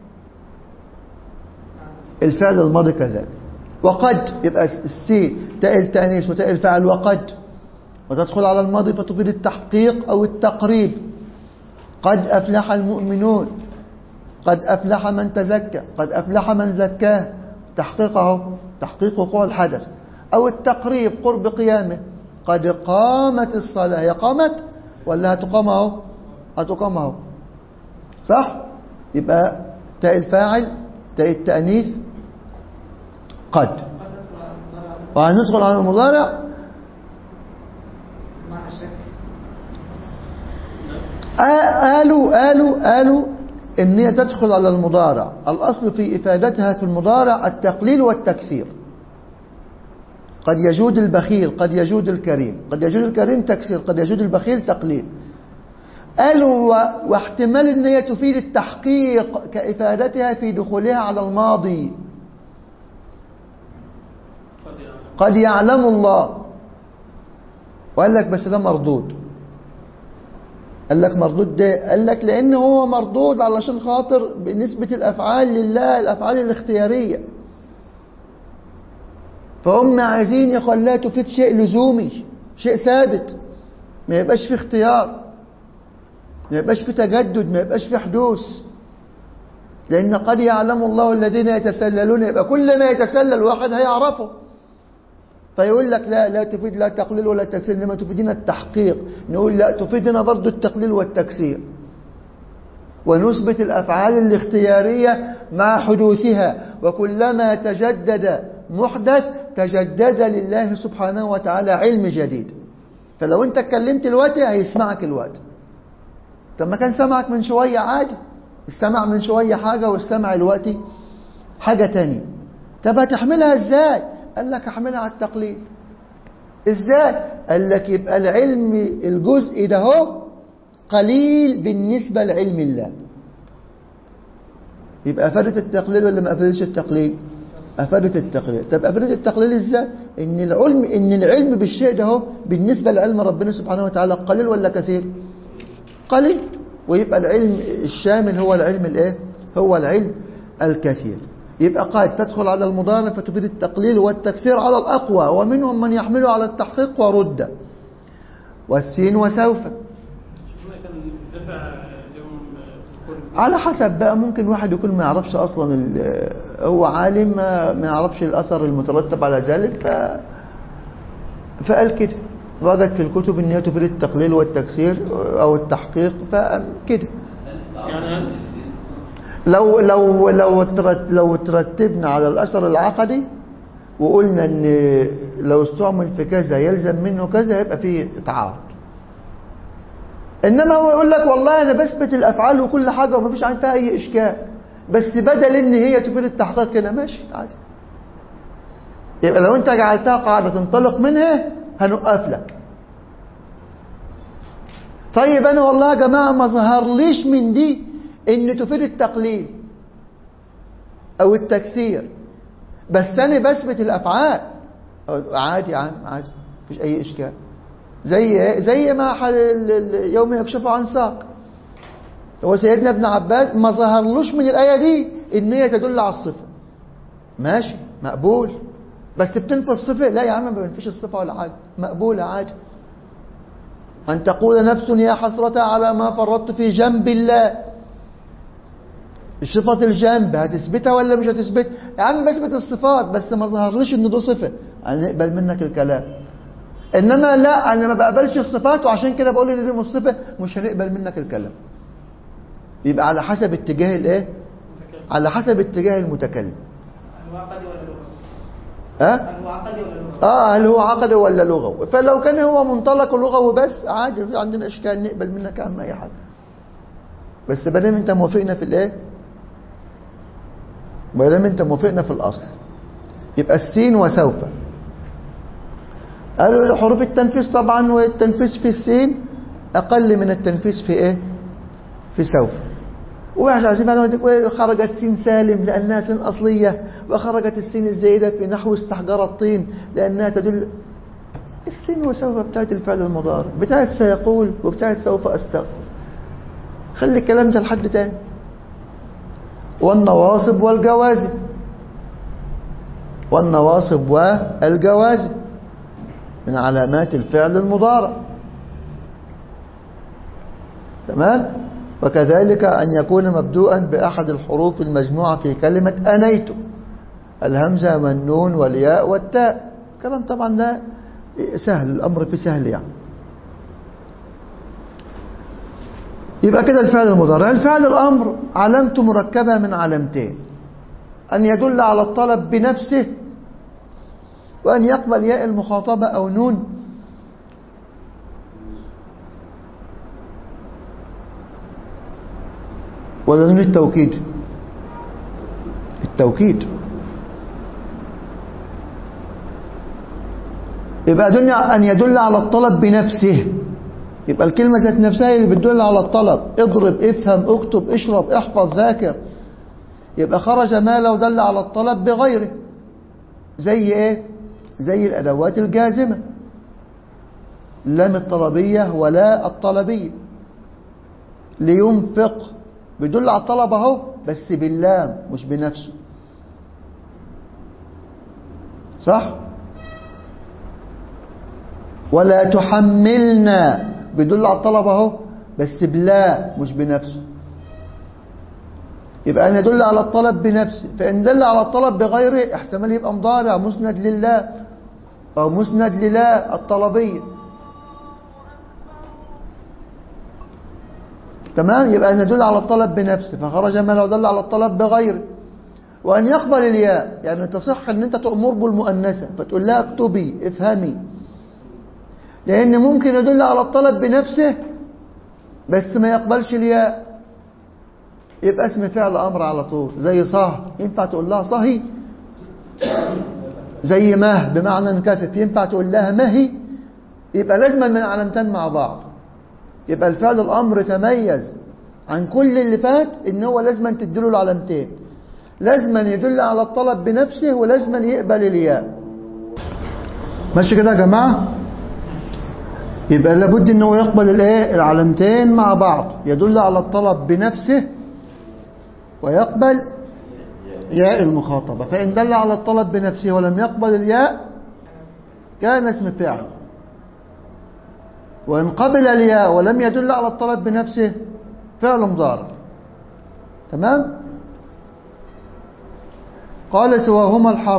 الفعل الماضي كذلك. وقد يبقى السي تاء التأنيث وتاء الفاعل وقد، وتدخل على الماضي فتفيد التحقيق أو التقريب. قد أفلح المؤمنون، قد أفلح من تزكى، قد أفلح من زكاه. تحقيقه تحقيق وقوع الحدث، أو التقريب قرب قيامه. قد قامت الصلاة، هي قامت ولا هتقام اهو؟ هتقام اهو، صح؟ يبقى تاء الفاعل تاء التأنيث قد. وهندخل على المضارع. قالوا ان هي تدخل على المضارع. الاصل في افادتها في المضارع التقليل والتكثير. قد يجود البخيل، قد يجود الكريم. قد يجود الكريم تكثير، قد يجود البخيل تقليل. قالوا واحتمال ان هي تفيد التحقيق كإفادتها في دخولها على الماضي. قد يعلم الله. وقال لك بس ده مردود. قال لك مردود ده، قال لك لأن هو مردود علشان خاطر بنسبة الأفعال لله، الأفعال الاختيارية، فهم عايزين يخليها تفيد شيء لزومي، شيء ثابت، ما يبقاش فيه اختيار، ما يبقاش فيه تجدد، ما يبقاش فيه حدوث. لأن قد يعلم الله الذين يتسللون، يبقى كل ما يتسلل واحد هيعرفه. فيقول لك لا تفيد لا تقليل ولا تكسير، إنما تفيدنا التحقيق. نقول لا، تفيدنا برضو التقليل والتكسير، ونثبت الأفعال الاختيارية مع حدوثها، وكلما تجدد محدث تجدد لله سبحانه وتعالى علم جديد. فلو انت اتكلمت الوقت هيسمعك الوقت. طب ما كان سمعك من شوية عادي، السمع من شوية حاجة والسمع الوقت حاجة تانية. طب هتحملها ازاي؟ قال لك احملها على التقليد. ازاي؟ قال لك يبقى العلم الجزء ده هو قليل بالنسبة لعلم الله. يبقى افادت التقليل ولا ما افادتش التقليل؟ افادت التقليل. طب افادت التقليل ازاي؟ ان العلم بالشيء ده هو بالنسبة لعلم ربنا سبحانه وتعالى قليل ولا كثير؟ قليل. ويبقى العلم الشامل هو العلم الايه؟ هو العلم الكثير. يبقى قد تدخل على المضارع فتفيد التقليل والتكثير على الأقوى، ومنهم من يحمله على التحقيق ورد. والسين وسوف على حسب بقى. ممكن واحد يكون ما يعرفش أصلا، هو عالم ما يعرفش الأثر المترتب على ذلك، فقال كده، وجد في الكتب ان هي تفيد التقليل والتكسير أو التحقيق، فكده. لو ترتبنا على الأثر العقدي وقلنا ان لو استعمل في كذا يلزم منه كذا، يبقى فيه تعارض. انما هو يقول لك والله انا بثبت الافعال وكل حاجه وما فيش عن فيها اي اشكال، بس بدل ان هي تفيد التحقيق كده ماشي عادي. يبقى لو انت جعلتها قاعده تنطلق منها هنوقف لك. طيب انا والله يا جماعه ما ظهرليش من دي ان تفيد التقليل او التكثير، بس انا بثبت الافعال، عادي يا عم عادي مفيش اي اشكال. زي ما يوم يكشف عن ساق، هو سيدنا ابن عباس ما ظهرلوش من الايه دي ان هي تدل على الصفه، ماشي مقبول. بس بتنفي الصفه؟ لا يا عم ما بنفيش الصفه ولا حاجه، مقبوله عادي. أن تقول نفس يا حسرة على ما فرطت في جنب الله. صفة الجنب هتثبتها ولا مش هتثبتها؟ يا عم بثبت الصفات بس ما ظهرليش ان ده صفة، هنقبل منك الكلام. انما لا، انا ما بقبلش الصفات وعشان كده بقول ان دي مش صفة، مش هنقبل منك الكلام. يبقى على حسب اتجاه الايه؟ على حسب اتجاه المتكلم. هل هو عقدي ولا لغوي؟ فلو كان هو منطلق لغوي بس عادي، مفيش عندنا اشكال، نقبل منك عم اي حاجه. بس ما دام انت موافقنا في الايه؟ ما دام انت موافقنا في الاصل، يبقى السين وسوف. قالوا حروف التنفيذ طبعا، والتنفيذ في السين اقل من التنفيذ في ايه؟ في سوف. وخرجت سين سالم لأنها سين أصلية، وخرجت السين الزائدة في نحو استحجر الطين لأنها تدل. السين وسوف بتاعت الفعل المضارع، بتاعت سيقول وبتاعت سوف أستغفر. خلي الكلام ده لحد تاني. والنواصب والجوازم، والنواصب والجوازم من علامات الفعل المضارع، تمام. وكذلك أن يكون مبدوءا بأحد الحروف المجموعة في كلمة أنيت، الهمزة والنون والياء والتاء. كلام طبعا لا سهل، الأمر في سهل يعني. يبقى كده الفعل المضارع. الفعل الأمر علامته مركبة من علامتين: أن يدل على الطلب بنفسه، وأن يقبل ياء المخاطبة أو نون ولا نون التوكيد. التوكيد يبقى أن يدل على الطلب بنفسه، يبقى الكلمة ذات نفسها اللي بتدل على الطلب. اضرب، افهم، اكتب، اشرب، احفظ، ذاكر. يبقى خرج ما لو دل على الطلب بغيره. زي ايه؟ زي الأدوات الجازمة، لام الطلبية ولا الطلبية. لينفق بيدل على الطلب اهو، بس باللام مش بنفسه، صح؟ ولا تحملنا بيدل على الطلب اهو، بس بلا مش بنفسه. يبقى أن يدل على الطلب بنفسه. فإن دل على الطلب بغيره احتمال يبقى مضارع مسند لله أو مسند للا الطلبية. تمام؟ يبقى أن يدل على الطلب بنفسه، فخرج ما لو دل على الطلب بغيره. وأن يقبل الياء، يعني تصح أن أنت تأمر بالمؤنثة فتقول لها اكتبي، افهمي، لأن ممكن يدل على الطلب بنفسه بس ما يقبلش الياء، يبقى اسم فعل أمر على طول. زي صه ينفع تقول لها صهي؟ زي مه بمعنى انكفف ينفع تقول لها مهي؟ يبقى لازما من علامتين مع بعض. يبقى الفعل الأمر تميز عن كل اللي فات إن هو لازما تديله العلامتين، لازما يدل على الطلب بنفسه ولازما يقبل الياء. ماشي كده يا جماعة؟ يبقى لابد إنه يقبل الايه؟ العلامتين مع بعض، يدل على الطلب بنفسه ويقبل ياء المخاطبة. فإن دل على الطلب بنفسه ولم يقبل الياء كان اسم فعل، وإن قبل الياء ولم يدل على الطلب بنفسه فعل مضارع. تمام؟ قال سواهما الحرف،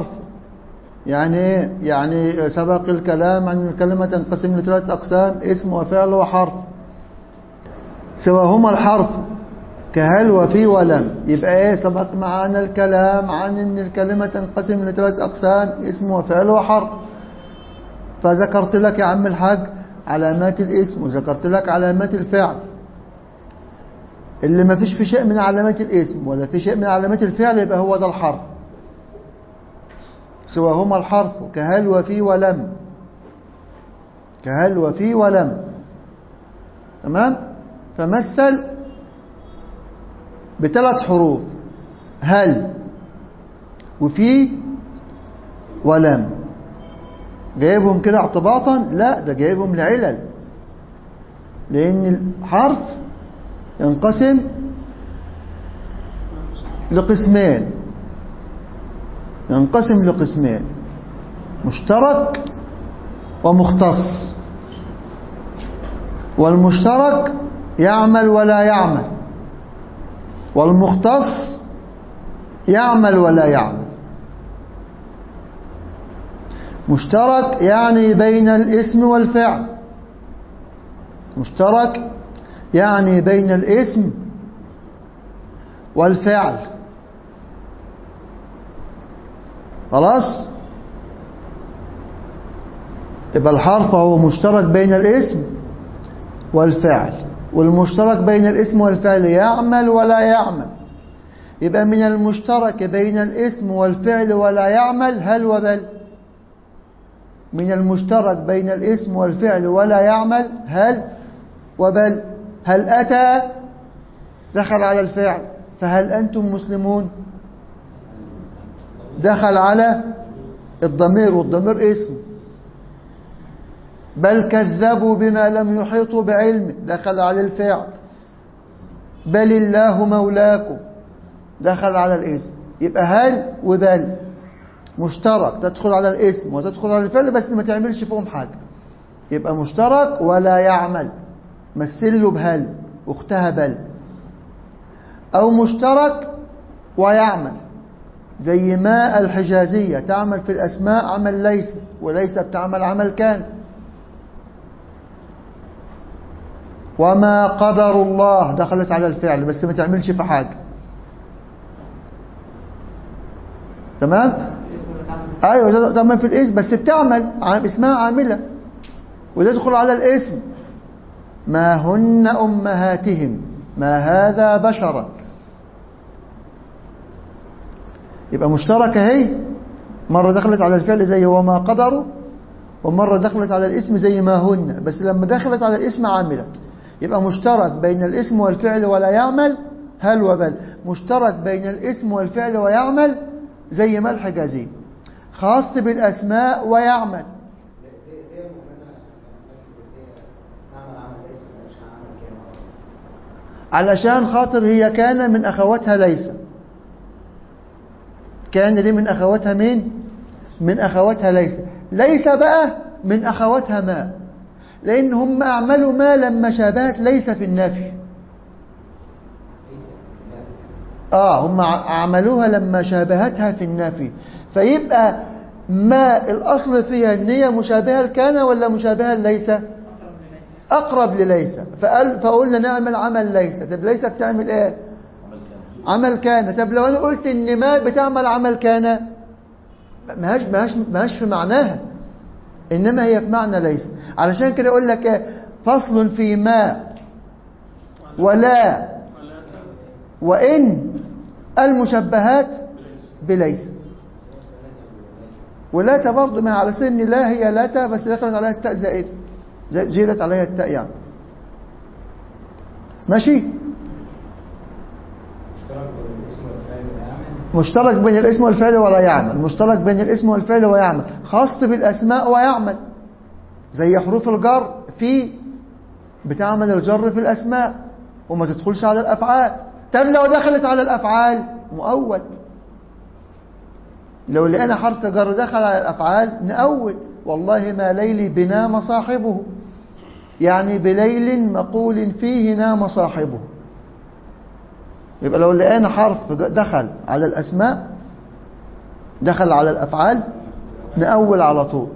يعني سبق الكلام عن الكلمة تنقسم لثلاث أقسام: اسم وفعل وحرف. سواهما الحرف كهل وفي ولم. يبقى ايه؟ سبق معانا الكلام عن ان الكلمة تنقسم لثلاث أقسام: اسم وفعل وحرف. فذكرت لك يا عم الحاج علامات الاسم وذكرت لك علامات الفعل. اللي ما فيش في شيء من علامات الاسم ولا في شيء من علامات الفعل يبقى هو ده الحرف. سواهما الحرف كهل وفي ولم، كهل وفي ولم. تمام؟ فمثل بثلاث حروف: هل وفي ولم. جايبهم كده اعتباطا؟ لا، ده جايبهم لعلل، لأن الحرف ينقسم لقسمين، ينقسم لقسمين: مشترك ومختص. والمشترك يعمل ولا يعمل، والمختص يعمل ولا يعمل. مشترك يعني بين الاسم والفعل، مشترك يعني بين الاسم والفعل. خلاص؟ يبقى الحرف هو مشترك بين الاسم والفعل، والمشترك بين الاسم والفعل يعمل ولا يعمل. يبقى من المشترك بين الاسم والفعل ولا يعمل هل وبل. من المشترك بين الاسم والفعل ولا يعمل هل وبل. هل أتى دخل على الفعل، فهل أنتم مسلمون دخل على الضمير، والضمير اسم. بل كذبوا بما لم يحيطوا بعلمه دخل على الفعل. بل الله مولاكم دخل على الاسم. يبقى هل وبل مشترك تدخل على الاسم وتدخل على الفعل بس ما تعملش فيهم حاجة. يبقى مشترك ولا يعمل، مثل له بهل واختها بل. أو مشترك ويعمل، زي ما الحجازية تعمل في الأسماء عمل ليس، وليس بتعمل عمل كان. وما قدر الله دخلت على الفعل بس ما تعملش في حاجة. تمام؟ ايوه تعمل في الاسم بس بتعمل اسمها عاملة، وتدخل على الاسم. ما هن أمهاتهم ما هذا بشرا. يبقى مشتركة هي مرة دخلت على الفعل زي وما قدروا، ومرة دخلت على الاسم زي ما هن، بس لما دخلت على الاسم عملت. يبقى مشترك بين الاسم والفعل ولا يعمل هل وبل. مشترك بين الاسم والفعل ويعمل زي ما الحجازي. خاص بالأسماء ويعمل. علشان خاطر هي كان من أخواتها ليس. كان دي من أخواتها مين؟ من أخواتها ليس. ليس بقى من أخواتها ما، لأن هم أعملوا ما لما شابهت ليس في النفي. هم عملوها لما شابهتها في النفي. فيبقى ما الأصل فيها ان هي مشابهة لكان ولا مشابهة ليس؟ أقرب لليس. فقلنا نعمل عمل ليس. طب ليس بتعمل ايه؟ عمل كان. طب لو أنا قلت ان ما بتعمل عمل كان، ماهاش في معناها، إنما هي في معنى ليس. علشان كده أقول لك فصل في ما ولا وإن المشبهات بليس. ولا برضه ما على سن لا، هي لا بس دخلت عليها التاء زائدة، زيدت عليها التاء يعني. ماشي. مشترك بين الاسم والفعل ولا يعمل. مشترك بين الاسم والفعل ويعمل. خاص بالأسماء ويعمل زي حروف الجر. في بتعمل الجر في الأسماء وما تدخلش على الأفعال. طب لو دخلت على الأفعال مؤول. لو لقينا حرف جر دخل على الأفعال نأول. والله ما ليلي بنام صاحبه، يعني بليل مقول فيه نام صاحبه. يبقى لو لقينا حرف دخل على الأسماء دخل على الأفعال نأول على طول.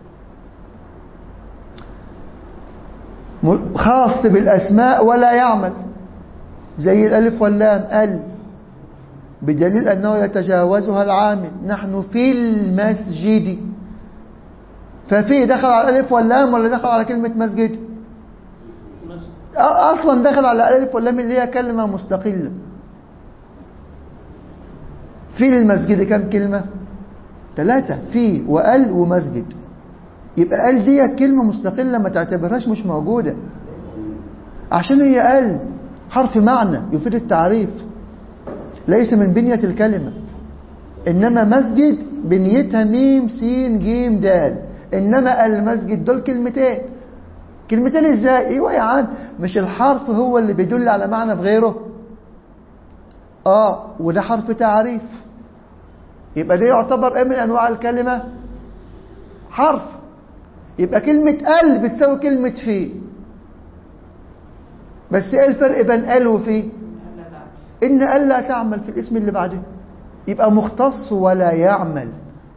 خاص بالأسماء ولا يعمل زي الألف واللام. بدليل أنه يتجاوزها العامل. نحن في المسجد. ففي دخل على الألف واللام ولا دخل على كلمة مسجد؟ أصلا دخل على الألف واللام اللي هي كلمة مستقلة. في المسجد كم كلمة؟ 3. في وأل ومسجد. يبقى أل دي كلمة مستقلة، ما تعتبرهاش مش موجودة، عشان هي أل حرف معنى يفيد التعريف، ليس من بنية الكلمة. إنما مسجد بنيتها ميم سين جيم دال. إنما المسجد دول كلمتين. كلمتين إزاي؟ إيوه يا عم، مش الحرف هو اللي بيدل على معنى بغيره؟ وده حرف تعريف. يبقى ده يعتبر ايه من انواع الكلمة؟ حرف. يبقى كلمة ال بتساوي كلمة في. بس ايه الفرق بين ال وفي؟ ان ال لا تعمل في الاسم اللي بعده. يبقى مختص ولا يعمل.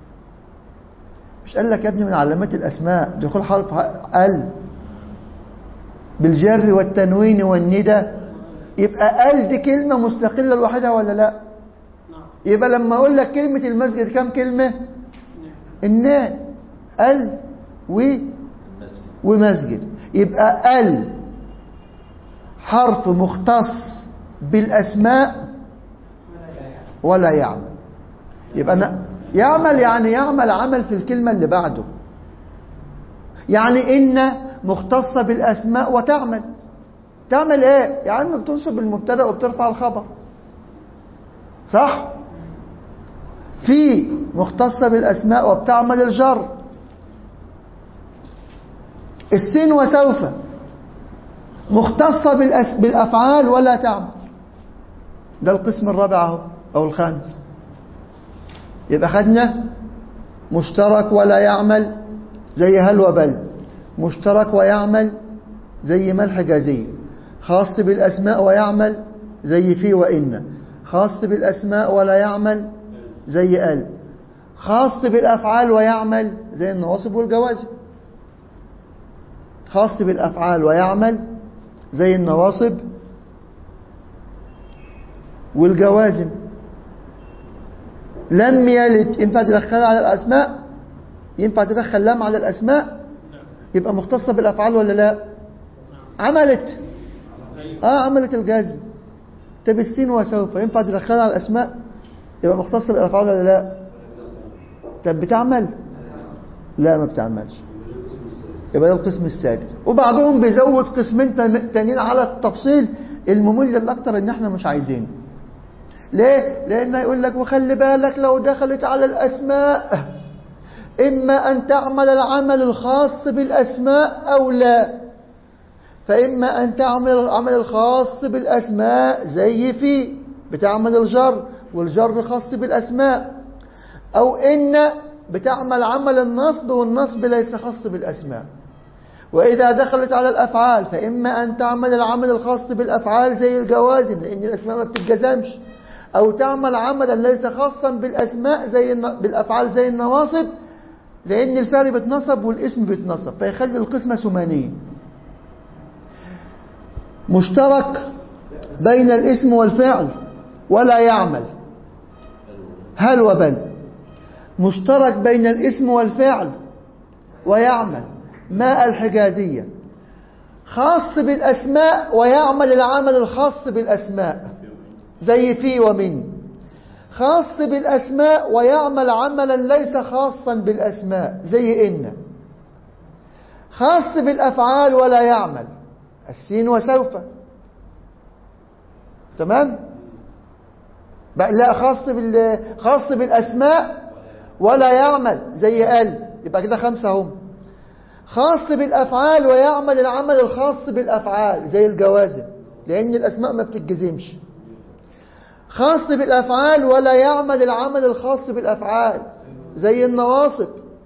مش قال لك يا ابني من علامات الاسماء دخول حرف ال بالجر والتنوين والندى؟ يبقى ال دي كلمة مستقلة لوحدها ولا لا؟ يبقى لما اقول لك كلمة المسجد كم كلمة؟ النان ال ومسجد. يبقى ال حرف مختص بالاسماء ولا يعمل. يبقى يعمل يعني يعمل عمل في الكلمة اللي بعده. يعني إن مختصة بالاسماء وتعمل. تعمل ايه؟ يعني بتنصب المبتدا وبترفع الخبر، صح؟ في مختصة بالأسماء وبتعمل الجر. السين وسوف مختصة بالأفعال ولا تعمل. ده القسم الرابع اهو أو الخامس. يبقى خدنا مشترك ولا يعمل زي هل وبل. مشترك ويعمل زي ما الحجازي. خاص بالأسماء ويعمل زي في وإن. خاص بالأسماء ولا يعمل زي ال. خاص بالأفعال ويعمل زي النواصب والجوازم. خاص بالأفعال ويعمل زي النواصب والجوازم. لم يلد ينفع تدخلها على الأسماء؟ ينفع تدخل لم على الأسماء؟ يبقى مختصة بالأفعال ولا لا؟ عملت عملت الجزم. طب السين وسوف ينفع تدخلها على الأسماء؟ يبقى مختصة بالأفعال ولا لا؟ طب بتعمل؟ لا ما بتعملش. يبقى ده القسم السادس. وبعضهم بيزود قسمين تانيين على التفصيل الممل الأكتر إن احنا مش عايزينه. ليه؟ لأنه يقول لك وخلي بالك لو دخلت على الأسماء إما أن تعمل العمل الخاص بالأسماء أو لا. فإما أن تعمل العمل الخاص بالأسماء زي في بتعمل الجر والجر خاص بالأسماء، أو إن بتعمل عمل النصب والنصب ليس خاص بالأسماء. وإذا دخلت على الأفعال فإما أن تعمل العمل الخاص بالأفعال زي الجوازم لأن الأسماء ما بتتجزمش، أو تعمل عملا ليس خاصا بالأسماء زي بالأفعال زي النواصب لأن الفعل بيتنصب والاسم بيتنصب، فيخلي القسمة ثمانية. مشترك بين الاسم والفعل ولا يعمل، هل وبل. مشترك بين الاسم والفعل ويعمل، ماء الحجازية. خاص بالأسماء ويعمل العمل الخاص بالأسماء زي في ومن. خاص بالأسماء ويعمل عملا ليس خاصا بالأسماء زي إن. خاص بالأفعال ولا يعمل، السين وسوف. تمام؟ لا، خاص بالأسماء ولا يعمل زي ال، يبقى كده 5 هم. خاص بالأفعال ويعمل العمل الخاص بالأفعال زي الجوازم لأن الأسماء ما بتتجزمش. خاص بالأفعال ولا يعمل العمل الخاص بالأفعال زي النواصب،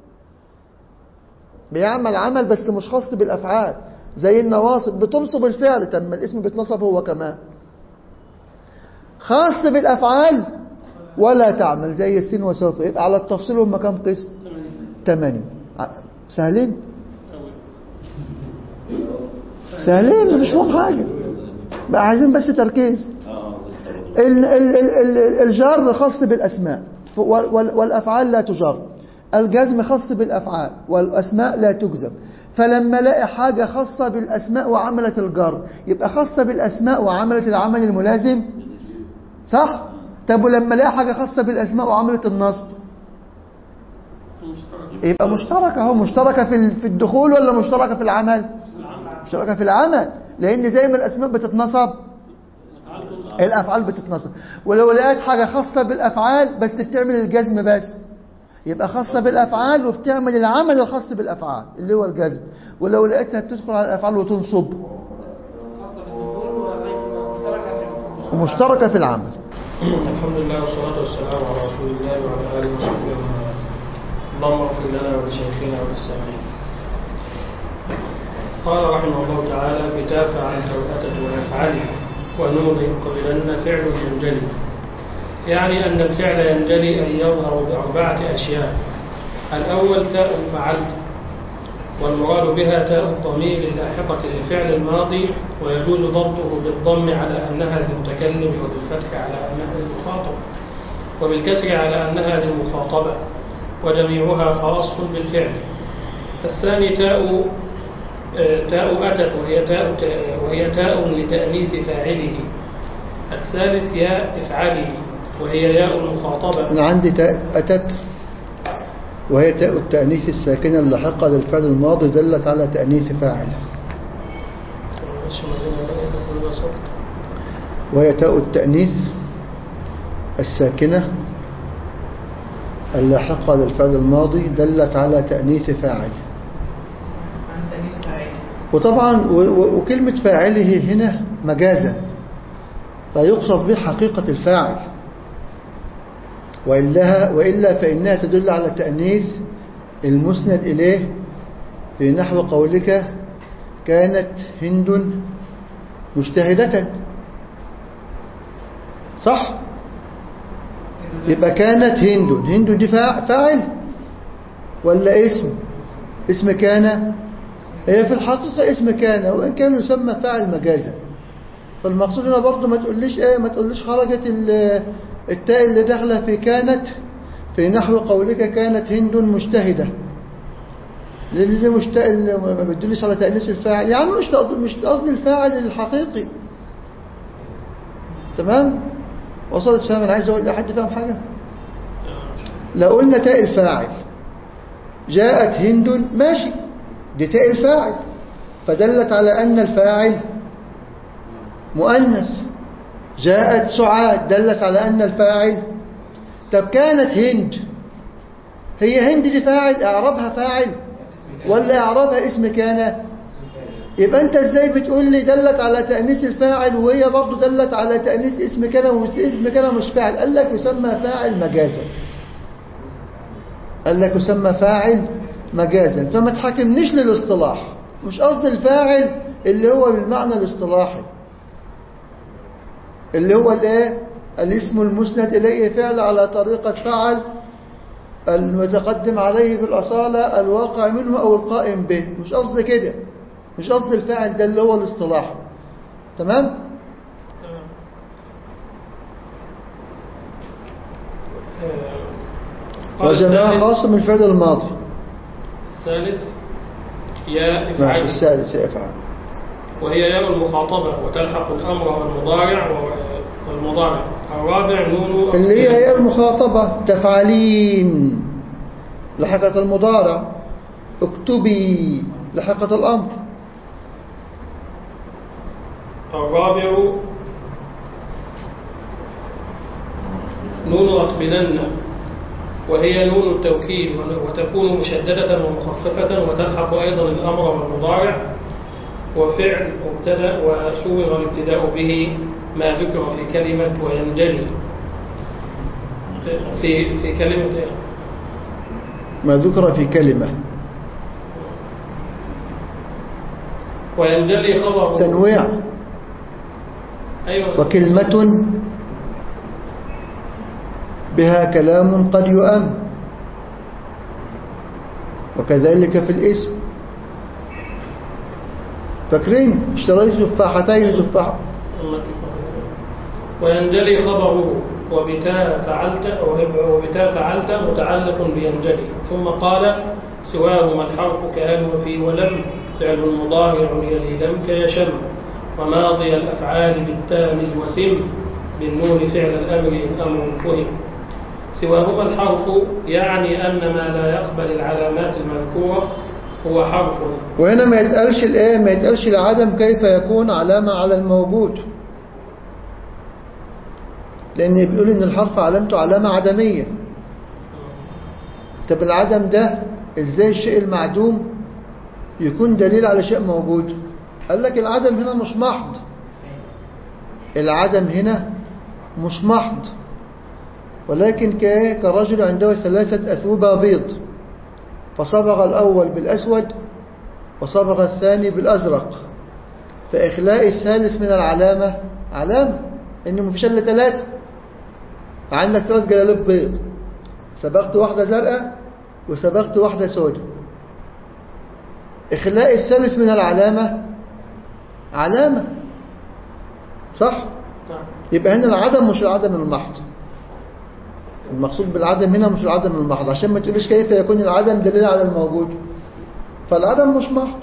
بيعمل عمل بس مش خاص بالأفعال زي النواصب، بتنصب الفعل تم الاسم بيتنصب هو كمان. خاص بالأفعال ولا تعمل زي السين وسوف. يبقى على التفصيل هم كم قسم؟ 8. سهلين؟ سهلين مش فهم حاجة بقى، عايزين بس تركيز. الجر خاص بالأسماء والأفعال لا تجر. الجزم خاص بالأفعال والأسماء لا تجزم. فلما لاقي حاجة خاصة بالأسماء وعملت الجر يبقى خاصة بالأسماء وعملت العمل الملازم، صح؟ طب ولما لاقي حاجة خاصة بالأسماء وعملت النصب يبقى مشتركة. اهو مشتركة في الدخول ولا مشتركة في العمل؟ مشتركة في العمل، لأن زي ما الأسماء بتتنصب الأفعال بتتنصب. ولو لقيت حاجة خاصة بالأفعال بس بتعمل الجزم بس يبقى خاصة بالأفعال وبتعمل العمل الخاص بالأفعال اللي هو الجزم. ولو لقيتها بتدخل على الأفعال وتنصب ومشتركة في العمل. الحمد لله والصلاة والسلام على رسول الله وعلى آله وصحبه وسلم. اللهم اغفر لنا ولشيخنا وللسامعين. قال رحمه الله تعالى: بدافع عن توأتة ويفعله ونون قبلن فعل ينجلي، يعني أن الفعل ينجلي أن يظهر ب4 أشياء. الأول تاء فعلت، والمراد بها تاء الضمير اللاحقة للفعل الماضي، ويجوز ضبطه بالضم على أنها للمتكلم وبالفتح على أنها للمخاطب وبالكسر على أنها للمخاطبة، وجميعها خاص بالفعل. الثاني تاء أتت وهي تاء لتأنيث فاعله. الثالث ياء افعله وهي ياء المخاطبة. أنا عندي تاء أتت وهي تاء التأنيث الساكنة اللاحقة للفعل الماضي دلت على تأنيث فاعل، وهي تاء التأنيث الساكنة اللاحقة للفعل الماضي دلت على تأنيث فاعل. وطبعا وكلمة فاعله هنا مجازا لا يقصد به حقيقة الفاعل، وإلا فإنها تدل على تأنيث المسند إليه في نحو قولك كانت هند مجتهدة، صح؟ يبقى كانت هند دي فاعل ولا اسم كان؟ هي في الحقيقة اسم كان، وإن كان يسمى فاعل مجازا. فالمقصود هنا برضه ما تقوليش خرجت التاء اللي داخله في كانت في نحو قولك كانت هند مجتهدة، لأن دي ما بتدلش على تأنيث الفاعل، يعني مش قصدي الفاعل الحقيقي. تمام؟ وصلت فهم؟ أنا عايز أقول لحد فاهم حاجة؟ لو قلنا تاء الفاعل جاءت هند ماشي، دي تاء الفاعل، فدلت على أن الفاعل مؤنث. جاءت سعاد دلت على أن الفاعل. طب كانت هند، هي هند دي فاعل، إعرابها فاعل ولا إعرابها اسم كان؟ يبقى أنت إزاي بتقول لي دلت على تأنيث الفاعل وهي برضو دلت على تأنيث اسم كان، واسم كان مش فاعل؟ قال لك يسمى فاعل مجازا، قال لك يسمى فاعل مجازا. فما تحاكمنيش للاصطلاح، مش قصد الفاعل اللي هو بالمعنى الاصطلاحي اللي هو الايه، الاسم المسند اليه فعل على طريقه فعل، المتقدم عليه بالاصاله، الواقع منه او القائم به. مش قصد كده، مش قصد الفاعل ده اللي هو الاصطلاح. تمام. وجماعة خاصة من الفعل الماضي. الثالث يا افعل. ماشي، الثالث يا افعل، وهي ياء المخاطبة وتلحق الأمر والمضارع. الرابع نون اللي هي ياء المخاطبة، تفعلين لحقت المضارع، اكتبي لحقت الأمر. الرابع نون أقبلن، وهي نون التوكيد وتكون مشددة ومخففة، وتلحق أيضا الأمر والمضارع وفعل مبتدأ، وسوغ الابتداء به ما ذكر في كلمة وينجلي. في كلمة إيه؟ ما ذكر في كلمة. وينجلي خبر تنويع. أيوة. وكلمة بها كلام قد يؤم، وكذلك في الاسم. فاكرين اشتريت تفاحتين تفاحة. وينجلي خبره وبتاء فعلت متعلق بينجلي. ثم قال سواهما الحرف كهل وفي ولم، فعل مضارع يلي لم كيشم، وماضي الأفعال بالتامز وسم، بالنون فعل الأمر إن أمر فهم. سواهما الحرف يعني أن ما لا يقبل العلامات المذكورة هو حرف. وهنا ما يتقالش الايه، ما يتقالش العدم كيف يكون علامة على الموجود، لأن بيقول إن الحرف علامته علامة عدمية. طب العدم ده إزاي الشيء المعدوم يكون دليل على شيء موجود؟ قال لك العدم هنا مش محض، العدم هنا مش محض، ولكن كرجل عنده 3 أثوبة بيض، فصبغ الأول بالأسود وصبغ الثاني بالأزرق، فإخلاء الثالث من العلامة علامة إنه مفيش إلا 3. عندك 3 جلاليب بيض، صبغت واحدة زرقاء وصبغت واحدة سوداء، إخلاء الثالث من العلامة علامة، صح؟ يبقى هنا العدم مش العدم المحض. المقصود بالعدم هنا مش العدم المحض، عشان ما تقوليش كيف يكون العدم دليل على الموجود، فالعدم مش محض.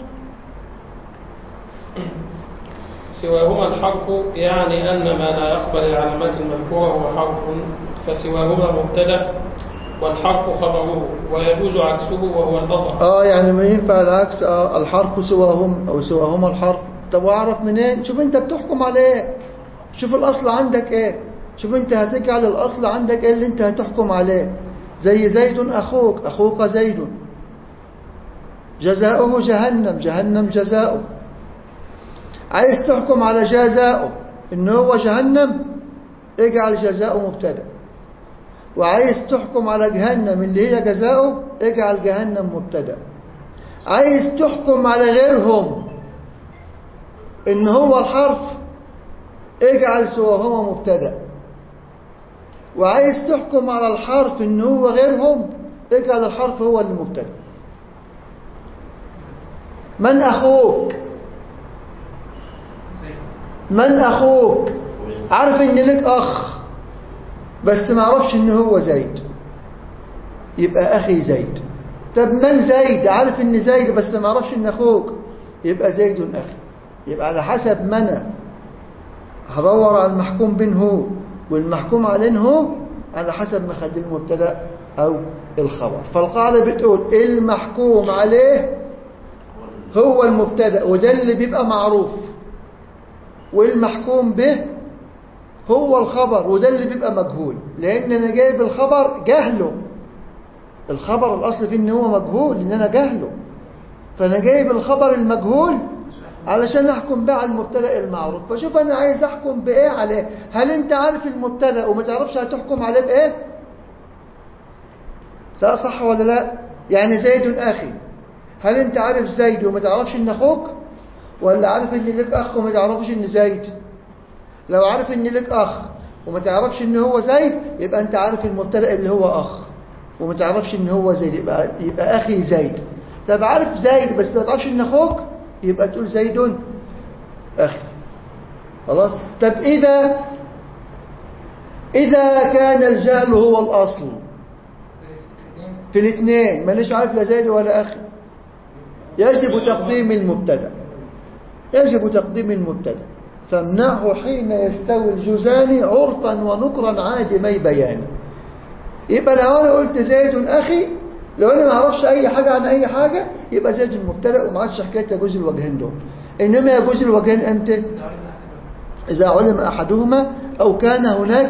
سواهما الحرف يعني أن ما لا يقبل العلامات المذكورة هو حرف، فسواهما مبتدأ والحرف خبره، ويجوز عكسه وهو الأظهر. يعني ما ينفع العكس. الحرف سواهم أو سواهما الحرف. طب وأعرف منين؟ شوف أنت بتحكم على إيه، شوف الأصل عندك إيه، شوف أنت هتجعل الأصل عندك إيه اللي أنت هتحكم عليه. زي زيد أخوك، أخوك زيد، جزاؤه جهنم، جهنم جزاؤه. عايز تحكم على جزاؤه إن هو جهنم، اجعل جزاؤه مبتدأ. وعايز تحكم على جهنم اللي هي جزاؤه، اجعل جهنم مبتدأ. عايز تحكم على غيرهم إن هو الحرف، اجعل سواهما مبتدأ. وعايز تحكم على الحرف إن هو غيرهم، اجعل الحرف هو اللي مبتدأ. من أخوك؟ من أخوك؟ عارف إن لك أخ بس ما عرفش إن هو زيد، يبقى أخي زيد. طب من زيد؟ عارف إن زيد بس ما عرفش إن أخوك، يبقى زيد أخي. يبقى على حسب ما أنا هدور على المحكوم بينه والمحكوم عليه على حسب ما خد المبتدأ أو الخبر. فالقاعدة بتقول المحكوم عليه هو المبتدأ وده اللي بيبقى معروف، والمحكوم به هو الخبر وده اللي بيبقى مجهول، لأن أنا جايب الخبر جهله. الخبر الأصل فيه إن هو مجهول، إن أنا جهله، فأنا جايب الخبر المجهول علشان أحكم بقى على المبتدأ المعروف. فشوف أنا عايز أحكم بإيه عليه. هل أنت عارف المبتدأ وما تعرفش هتحكم عليه بإيه؟ صح ولا لا؟ يعني زيد أخي، هل أنت عارف زيد وما تعرفش إن أخوك؟ ولا عارف إن لك أخ وما تعرفش إن زيد؟ لو عارف إن لك أخ وما تعرفش إن هو زيد، يبقى أنت عارف المبتدأ اللي هو أخ وما تعرفش إن هو زيد، يبقى أخي زيد. طب عارف زيد بس ما تعرفش إن أخوك، يبقى تقول زيد أخي. خلاص. طب إذا كان الجهل هو الأصل في الاثنين، مانيش عارف لا زيد ولا أخي، يجب تقديم المبتدأ. يجب تقديم المبتدأ. فامنعه حين يستوي الجزان عرفا ونكرا عادمي بيان. يبقى لو أنا قلت زيد أخي، لو أنا ما أعرفش أي حاجة عن أي حاجة، يبقى زيد المبتدأ وما عادش حكاية يجوز الوجهين دول. إنما يجوز الوجهين أمتى؟ إذا علم أحدهما أو كان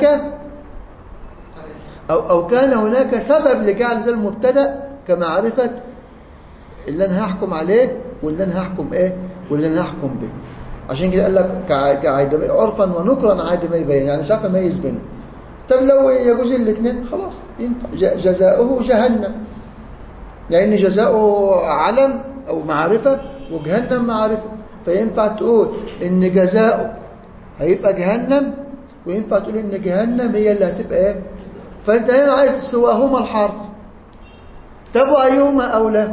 هناك سبب لجعل ذا المبتدأ كمعرفة اللي أنا هحكم عليه واللي أنا هحكم إيه واللي أنا هحكم به. عشان كده قال لك عرفا ونكرا عادمي بيان، يعني مش عارف أميز بينهم. طب لو يجوز الاثنين خلاص ينفع. جزاؤه جهنم، لأن جزاؤه علم أو معرفة وجهنم معرفة، فينفع تقول إن جزاؤه هيبقى جهنم، وينفع تقول إن جهنم هي اللي هتبقى إيه. فأنت هنا عايز سواهما الحرف. طب أيهما أولى؟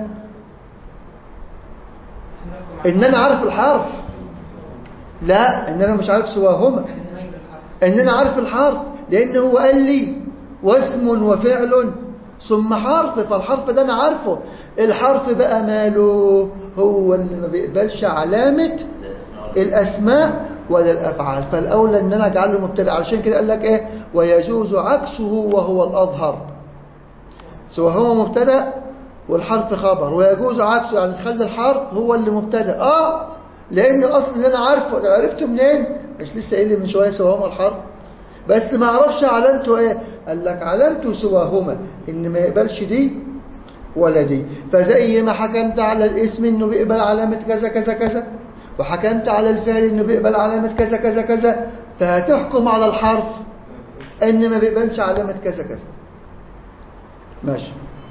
إن أنا عارف الحرف؟ لا، إن أنا مش عارف سواهما، إن أنا عارف الحرف، لأنه هو قال لي واسم وفعل ثم حرف، فالحرف ده أنا عارفه. الحرف بقى ماله؟ هو اللي ما بيقبلش علامة الأسماء ولا الأفعال، فالأولى أن أنا أجعله مبتدأ. عشان كده قال لك إيه؟ ويجوز عكسه وهو الأظهر. سواء هو مبتدأ والحرف خبر، ويجوز عكسه يعني تخلي الحرف هو اللي مبتدأ. لأن الأصل اللي أنا عارفه، عرفته منين؟ مش لسه قايل لي من شوية سواهما الحرف، بس ما اعرفش علامته ايه. قال لك علامته سواهما، ان ما يقبلش دي ولا دي. فزي ما حكمت على الاسم انه بيقبل علامة كذا كذا كذا، وحكمت على الفعل انه بيقبل علامة كذا كذا كذا، فهتحكم على الحرف ان ما بيقبلش علامة كذا كذا. ماشي.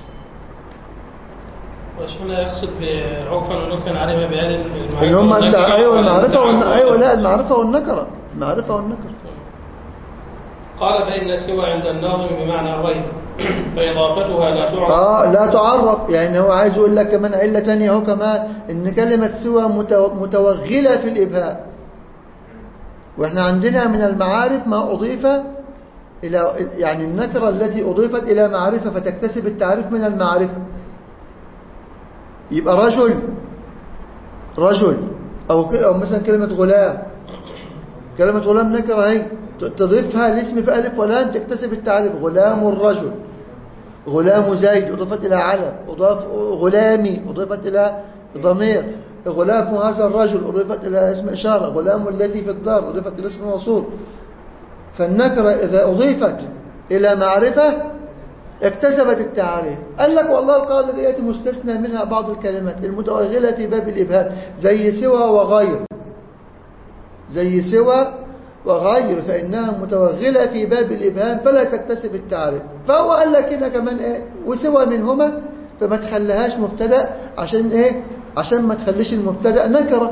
وش هنا يقصد بعرفا ونكرا عادمي بيان ان هم انت ايوه المعرفة ايوه لا المعرفة والنكرة، المعرفة والنكرة. قال فإن سوى عند الناظم بمعنى غير، فإضافتها لا تعرف. لا تعرف، يعني هو عايز يقول لك كمان علة تانية اهو كمان، إن كلمة سوى متوغلة في الإبهاء. وإحنا عندنا من المعارف ما أضيف إلى، يعني النكرة التي أضيفت إلى معرفة فتكتسب التعريف من المعرفة. يبقى رجل أو مثلا كلمة غلام. كلمة غلام نكرة هي، تضيفها الاسم في ألف ولام تكتسب التعريف. غلام الرجل، غلام زيد أضيفت إلى علم، غلامي أضيفت إلى ضمير، غلام هذا الرجل أضيفت إلى اسم إشارة، غلام الذي في الدار أضيفت إلى اسم موصول. فالنكرة إذا أضيفت إلى معرفة اكتسبت التعريف. قال لك والله القاعدة ديت مستثنى منها بعض الكلمات المتوغلة في باب الإبهام، زي سوى وغير. زي سوى وغير فإنها متوغلة في باب الإبهام فلا تكتسب التعريف. فهو قال لك هنا كمان إيه؟ وسوى منهما، فما تخليهاش مبتدأ. عشان إيه؟ عشان ما تخليش المبتدأ نكرة.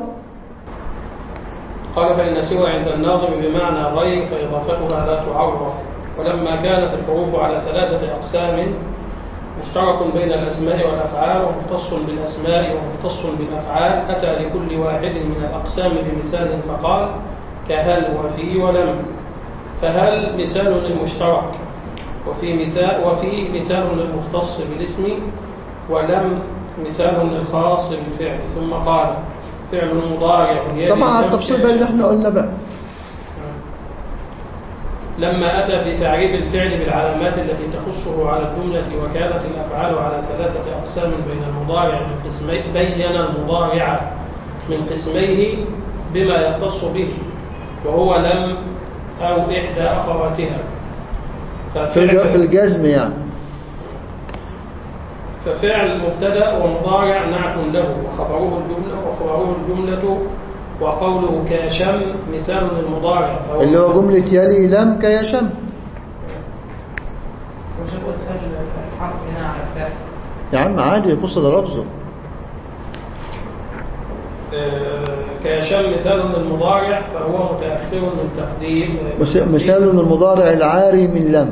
قال فإن سوى عند الناظم بمعنى غير فإضافتها لا تعرف. ولما كانت الحروف على 3 أقسام، مشترك بين الأسماء والأفعال، ومختص بالأسماء ومختص بالأفعال، أتى لكل واحد من الأقسام بمثال فقال كهل وفي ولم. فهل مثال للمشترك، وفي مثال للمختص بالاسم، ولم مثال للخاص بالفعل. ثم قال فعل مضارع. طبعا التفصيل بقى اللي احنا قلنا بقى. لما أتى في تعريف الفعل بالعلامات التي تخصه على الجملة وكانت الأفعال على 3 أقسام بين المضارع من قسمين، بين المضارع من قسميه بما يختص به وهو لم أو إحدى أخواتها. في الجزم يعني. ففعل مبتدأ ومضارع نعت له وخبره الجملة وقوله كيشم مثال للمضارع اللي هو جملة يلي لم كيشم. وش قلت الحرف هنا على الفاعل يا عم عادي يبص للفظه. كيشم مثال للمضارع فهو متأخر من تقديم مثال للمضارع العاري من لم.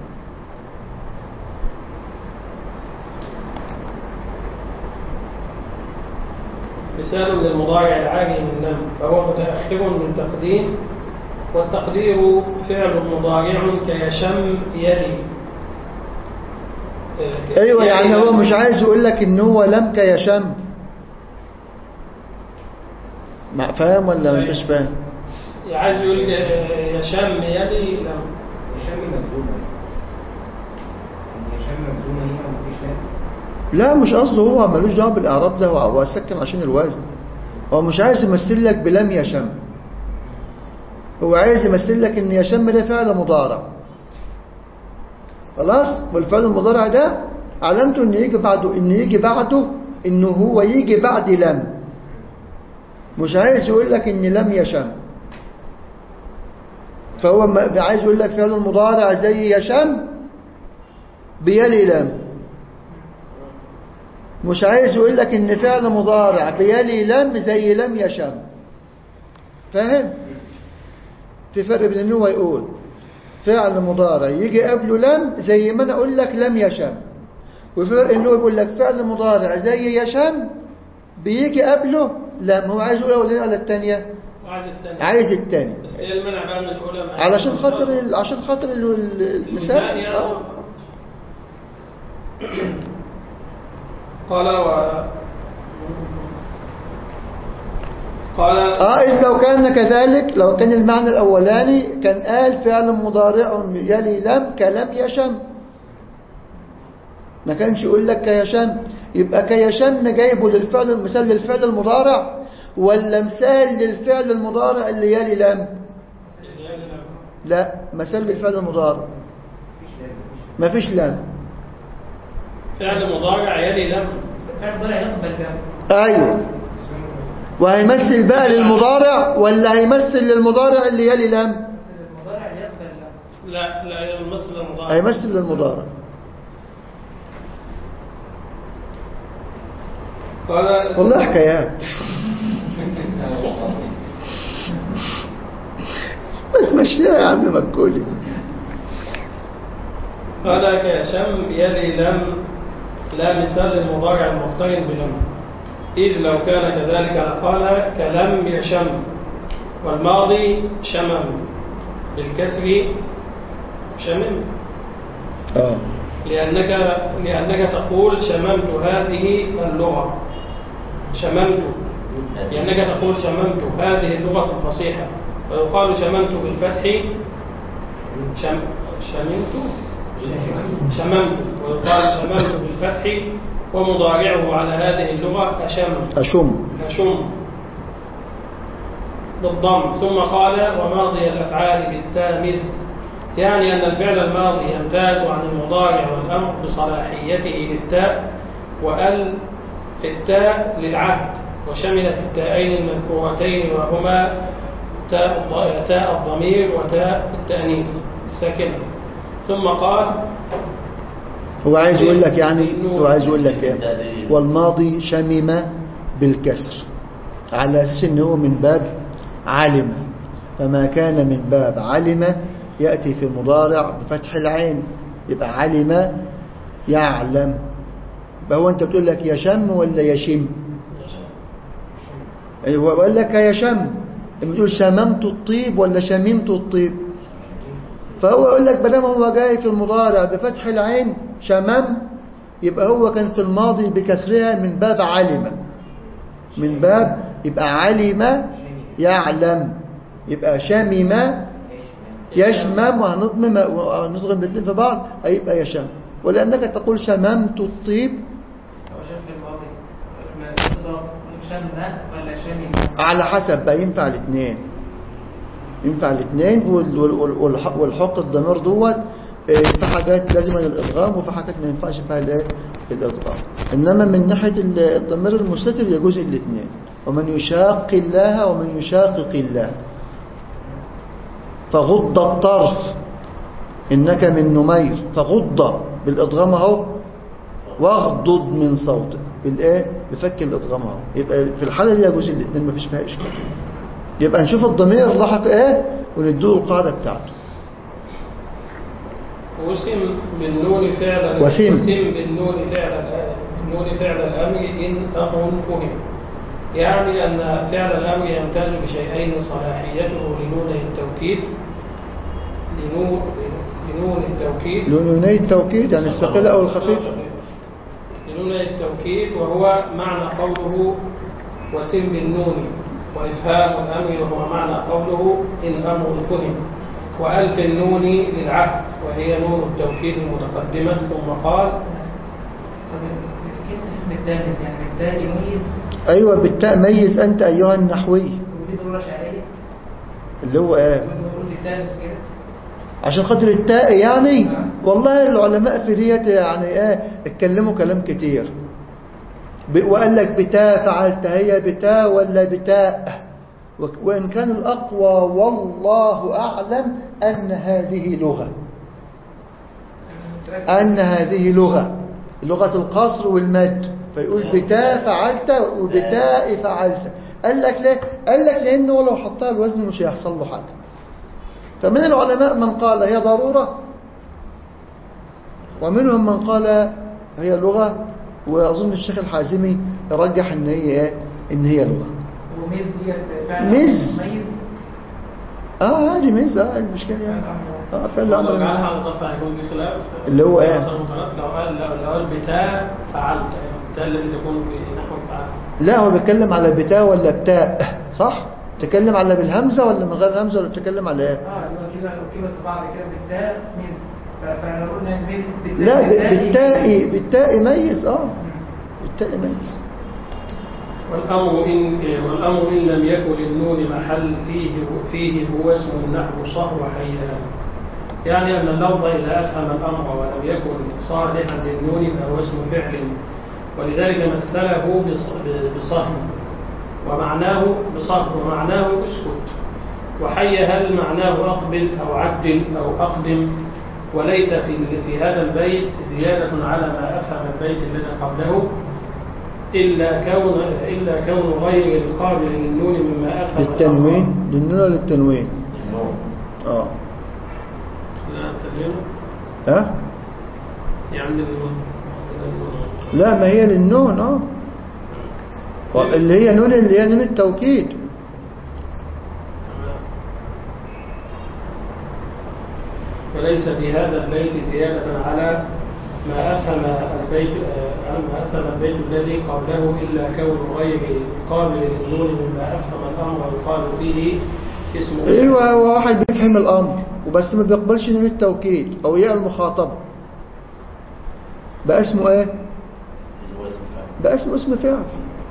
مثال للمضارع العاري من لم فهو متأخر من تقديم، والتقدير فعل مضارع كيشم يلي. ايوه يعني هو مش عايز يقول لك ان هو لم كيشم. فاهم ولا ما انتش فاهم؟ عايز يقول يشم يلي لم. يشم مجزومة. يشم مجزومة هنا ومفيش لام. لا مش قصده، هو ملوش دعوه بالاعراب ده، هو سكن عشان الوزن. هو مش عايز يمثل لك بلم يشم، هو عايز يمثل لك ان يشم ده فعل مضارع خلاص، والفعل المضارع ده علامته ان يجي بعده انه هو يجي بعد لم، مش عايز يقول لك ان لم يشم. فهو عايز يقول لك فعل المضارع زي يشم بيلي لم، مش عايز يقول لك ان فعل مضارع بيلي لم زي لم يشم. فاهم؟ في فرق بين انه يقول فعل مضارع يجي قبله لم زي ما انا اقول لك لم يشم، وفي فرق انه يقول لك فعل مضارع زي يشم بيجي قبله لم. هو عايز يقول الاولانيه ولا الثانيه؟ عايز الثانيه. بس هي المنع بقى من الاولى عشان خاطر المثال. قال إذ لو كان كذلك، لو كان المعنى الأولاني كان قال فعل مضارع يلي لم كلم يشم، ما كانش يقول لك كيشم. يبقى كيشم جايبه للفعل، مثال للفعل المضارع ولا مثال للفعل المضارع اللي يلي لم؟ لا، مثال للفعل المضارع ما فيش لم. فعل مضارع يلي لم، فعل مضارع يقبل لم. ايوه، وهيمثل بقى للمضارع ولا هيمثل للمضارع اللي يلي لم؟ المضارع يقبل لم. لا يمثل للمضارع. هيمثل للمضارع. قال والله حكايات. ما تمشيها يا عم مكولي. قال كيشم يلي لم لا مثال للمضارع المقترن بلم، إذ لو كان كذلك لقال كلم يشم، والماضي شمم بالكسر شمم. لأنك تقول شممت هذه اللغة، لأنك تقول شممت هذه اللغة الفصيحة، ويقال شممت بالفتح شممت، ويقال شممت بالفتح، ومضارعه على هذه اللغة أشم بالضم. ثم قال وماضي الأفعال بالتامز، يعني أن الفعل الماضي يمتاز عن المضارع والأمر بصلاحيته للتاء، وأل في التاء للعهد، وشملت التاءين المذكورتين وهما تاء الضمير وتاء التأنيث الساكنة. ثم قال هو عايز يقول لك ايه؟ والماضي شمم بالكسر على أساس أنه هو من باب علم، فما كان من باب علم يأتي في المضارع بفتح العين، يبقى علم يعلم. فهو أنت بتقول لك يشم ولا يشم؟ أيوة بقول لك يشم. بتقول شممت الطيب ولا شممت الطيب؟ فهو يقول لك بدل هو جاي في المضارع بفتح العين شمم، يبقى هو كان في الماضي بكسرها من باب علم، من باب يبقى علم يعلم، يبقى شمم يشمم وهنضمم ونصغم الاثنين في بعض هيبقى يشم. ولأنك تقول شممت الطيب هو شم في الماضي احنا نضرب شمنا ولا شمنا؟ على حسب بقى، ينفع الاثنين، ينفع الاثنين. والحق الضمير دوت في حاجات لازم الادغام وفي حاجات ما ينفعش فيها الادغام. انما من ناحيه الضمير المستتر يجوز الاثنين. ومن يشاق الله ومن يشاقق الله فغض الطرف انك من نمير، فغض بالادغام اهو، واغضض من صوتك بالايه، بفك الادغام اهو. يبقى في الحاله دي يجوز الاثنين، ما فيش فيها اشكال. يبقى نشوف الضمير لحق ايه ونديه القاعده بتاعته. وسم بالنون فعل بالنون فعل الامر ان امر فهم. يعني ان فعل الامر يمتاز بشيئين: صلاحيته لنوني التوكيد، لنوني التوكيد يعني الثقيل او الخفيف، لنوني التوكيد، وهو معنى قوله وسم بالنون، وإفهام الأمر وهو معنى قوله إن أمر فهم. وألف النون للعهد وهي نون التوكيد المتقدمة. ثم قال طب كيف تفهم بالتاء؟ يعني بالتاء يميز؟ أيوة بالتاء ميز أنت أيها النحوي. ودي ضرورة شعرية اللي هو إيه؟ كده عشان خاطر التاء يعني. والله العلماء في ديت يعني إيه اتكلموا كلام كتير، وقال لك بتاء فعلت، هي بتاء ولا بتاء؟ وإن كان الأقوى والله أعلم أن هذه لغة، أن هذه لغة القصر والمد. فيقول بتاء فعلت وبتاء فعلت. قال لك ليه؟ قال لك لأنه لو حطها الوزن مش هيحصل له حاجة. فمن العلماء من قال هي ضرورة، ومنهم من قال هي لغة، وأظن الشيخ الحازمي يرجح إن هي إيه؟ إن هي لغة. وميز ديت فعلا ميز ميز هذه ميز المشكلة يعني فعل الأمر لو جعلها مضافة هيكون في خلاف. اللي هو إيه؟ لو قال بتاء فعلت، البتاء التي تكون في نحو فعلت. لا هو بيتكلم على بتاء ولا بتاء، صح؟ تكلم على بالهمزة ولا من غير الهمزة، ولا بتكلم على ايه؟ كده بعد كده بالتاء ميز. فاحنا قلنا لا بالتاء ميز. بالتاء ميز. والأمر إن لم يكن للنون محل فيه هو اسم النحو صهر وحيها. يعني أن اللفظ إذا أفهم الأمر ولم يكن صالحا للنون فهو اسم فعل، ولذلك مثله بصهر ومعناه اسكت. وحي هل معناه أقبل أو عدل أو أقدم. وليس في هذا البيت زيادة على ما أفهم البيت الذي قبله إلا كون غير القابل للنون مما أفهم للتنوين. للنون ولا للتنوين؟ لا التنوين يعني للنون. لا ما هي للنون اللي هي نون التوكيد. وليس في هذا البيت زيادة على ما أفهم البيت الذي قبله إلا كون غير قابل للنون مما أفهم الأمر ويقال فيه اسمه. ايوه واحد بيفهم الأمر وبس ما بيقبلش نون التوكيد أو ياء المخاطبة، بقى اسمه ايه؟ بقى اسم فعل،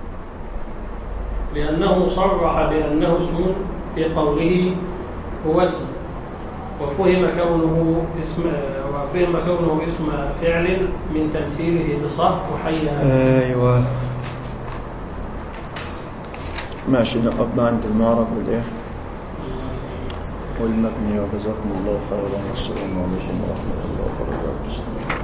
لأنه صرح بأنه اسم في قوله هو اسم، وفهم كونه اسم فعل من تمثيله بصهر وحيها. ايوه ماشي. نقف بقى عند المعرب والايه والمبني. وجزاكم الله خيرا والسلام عليكم ورحمة الله وبركاته.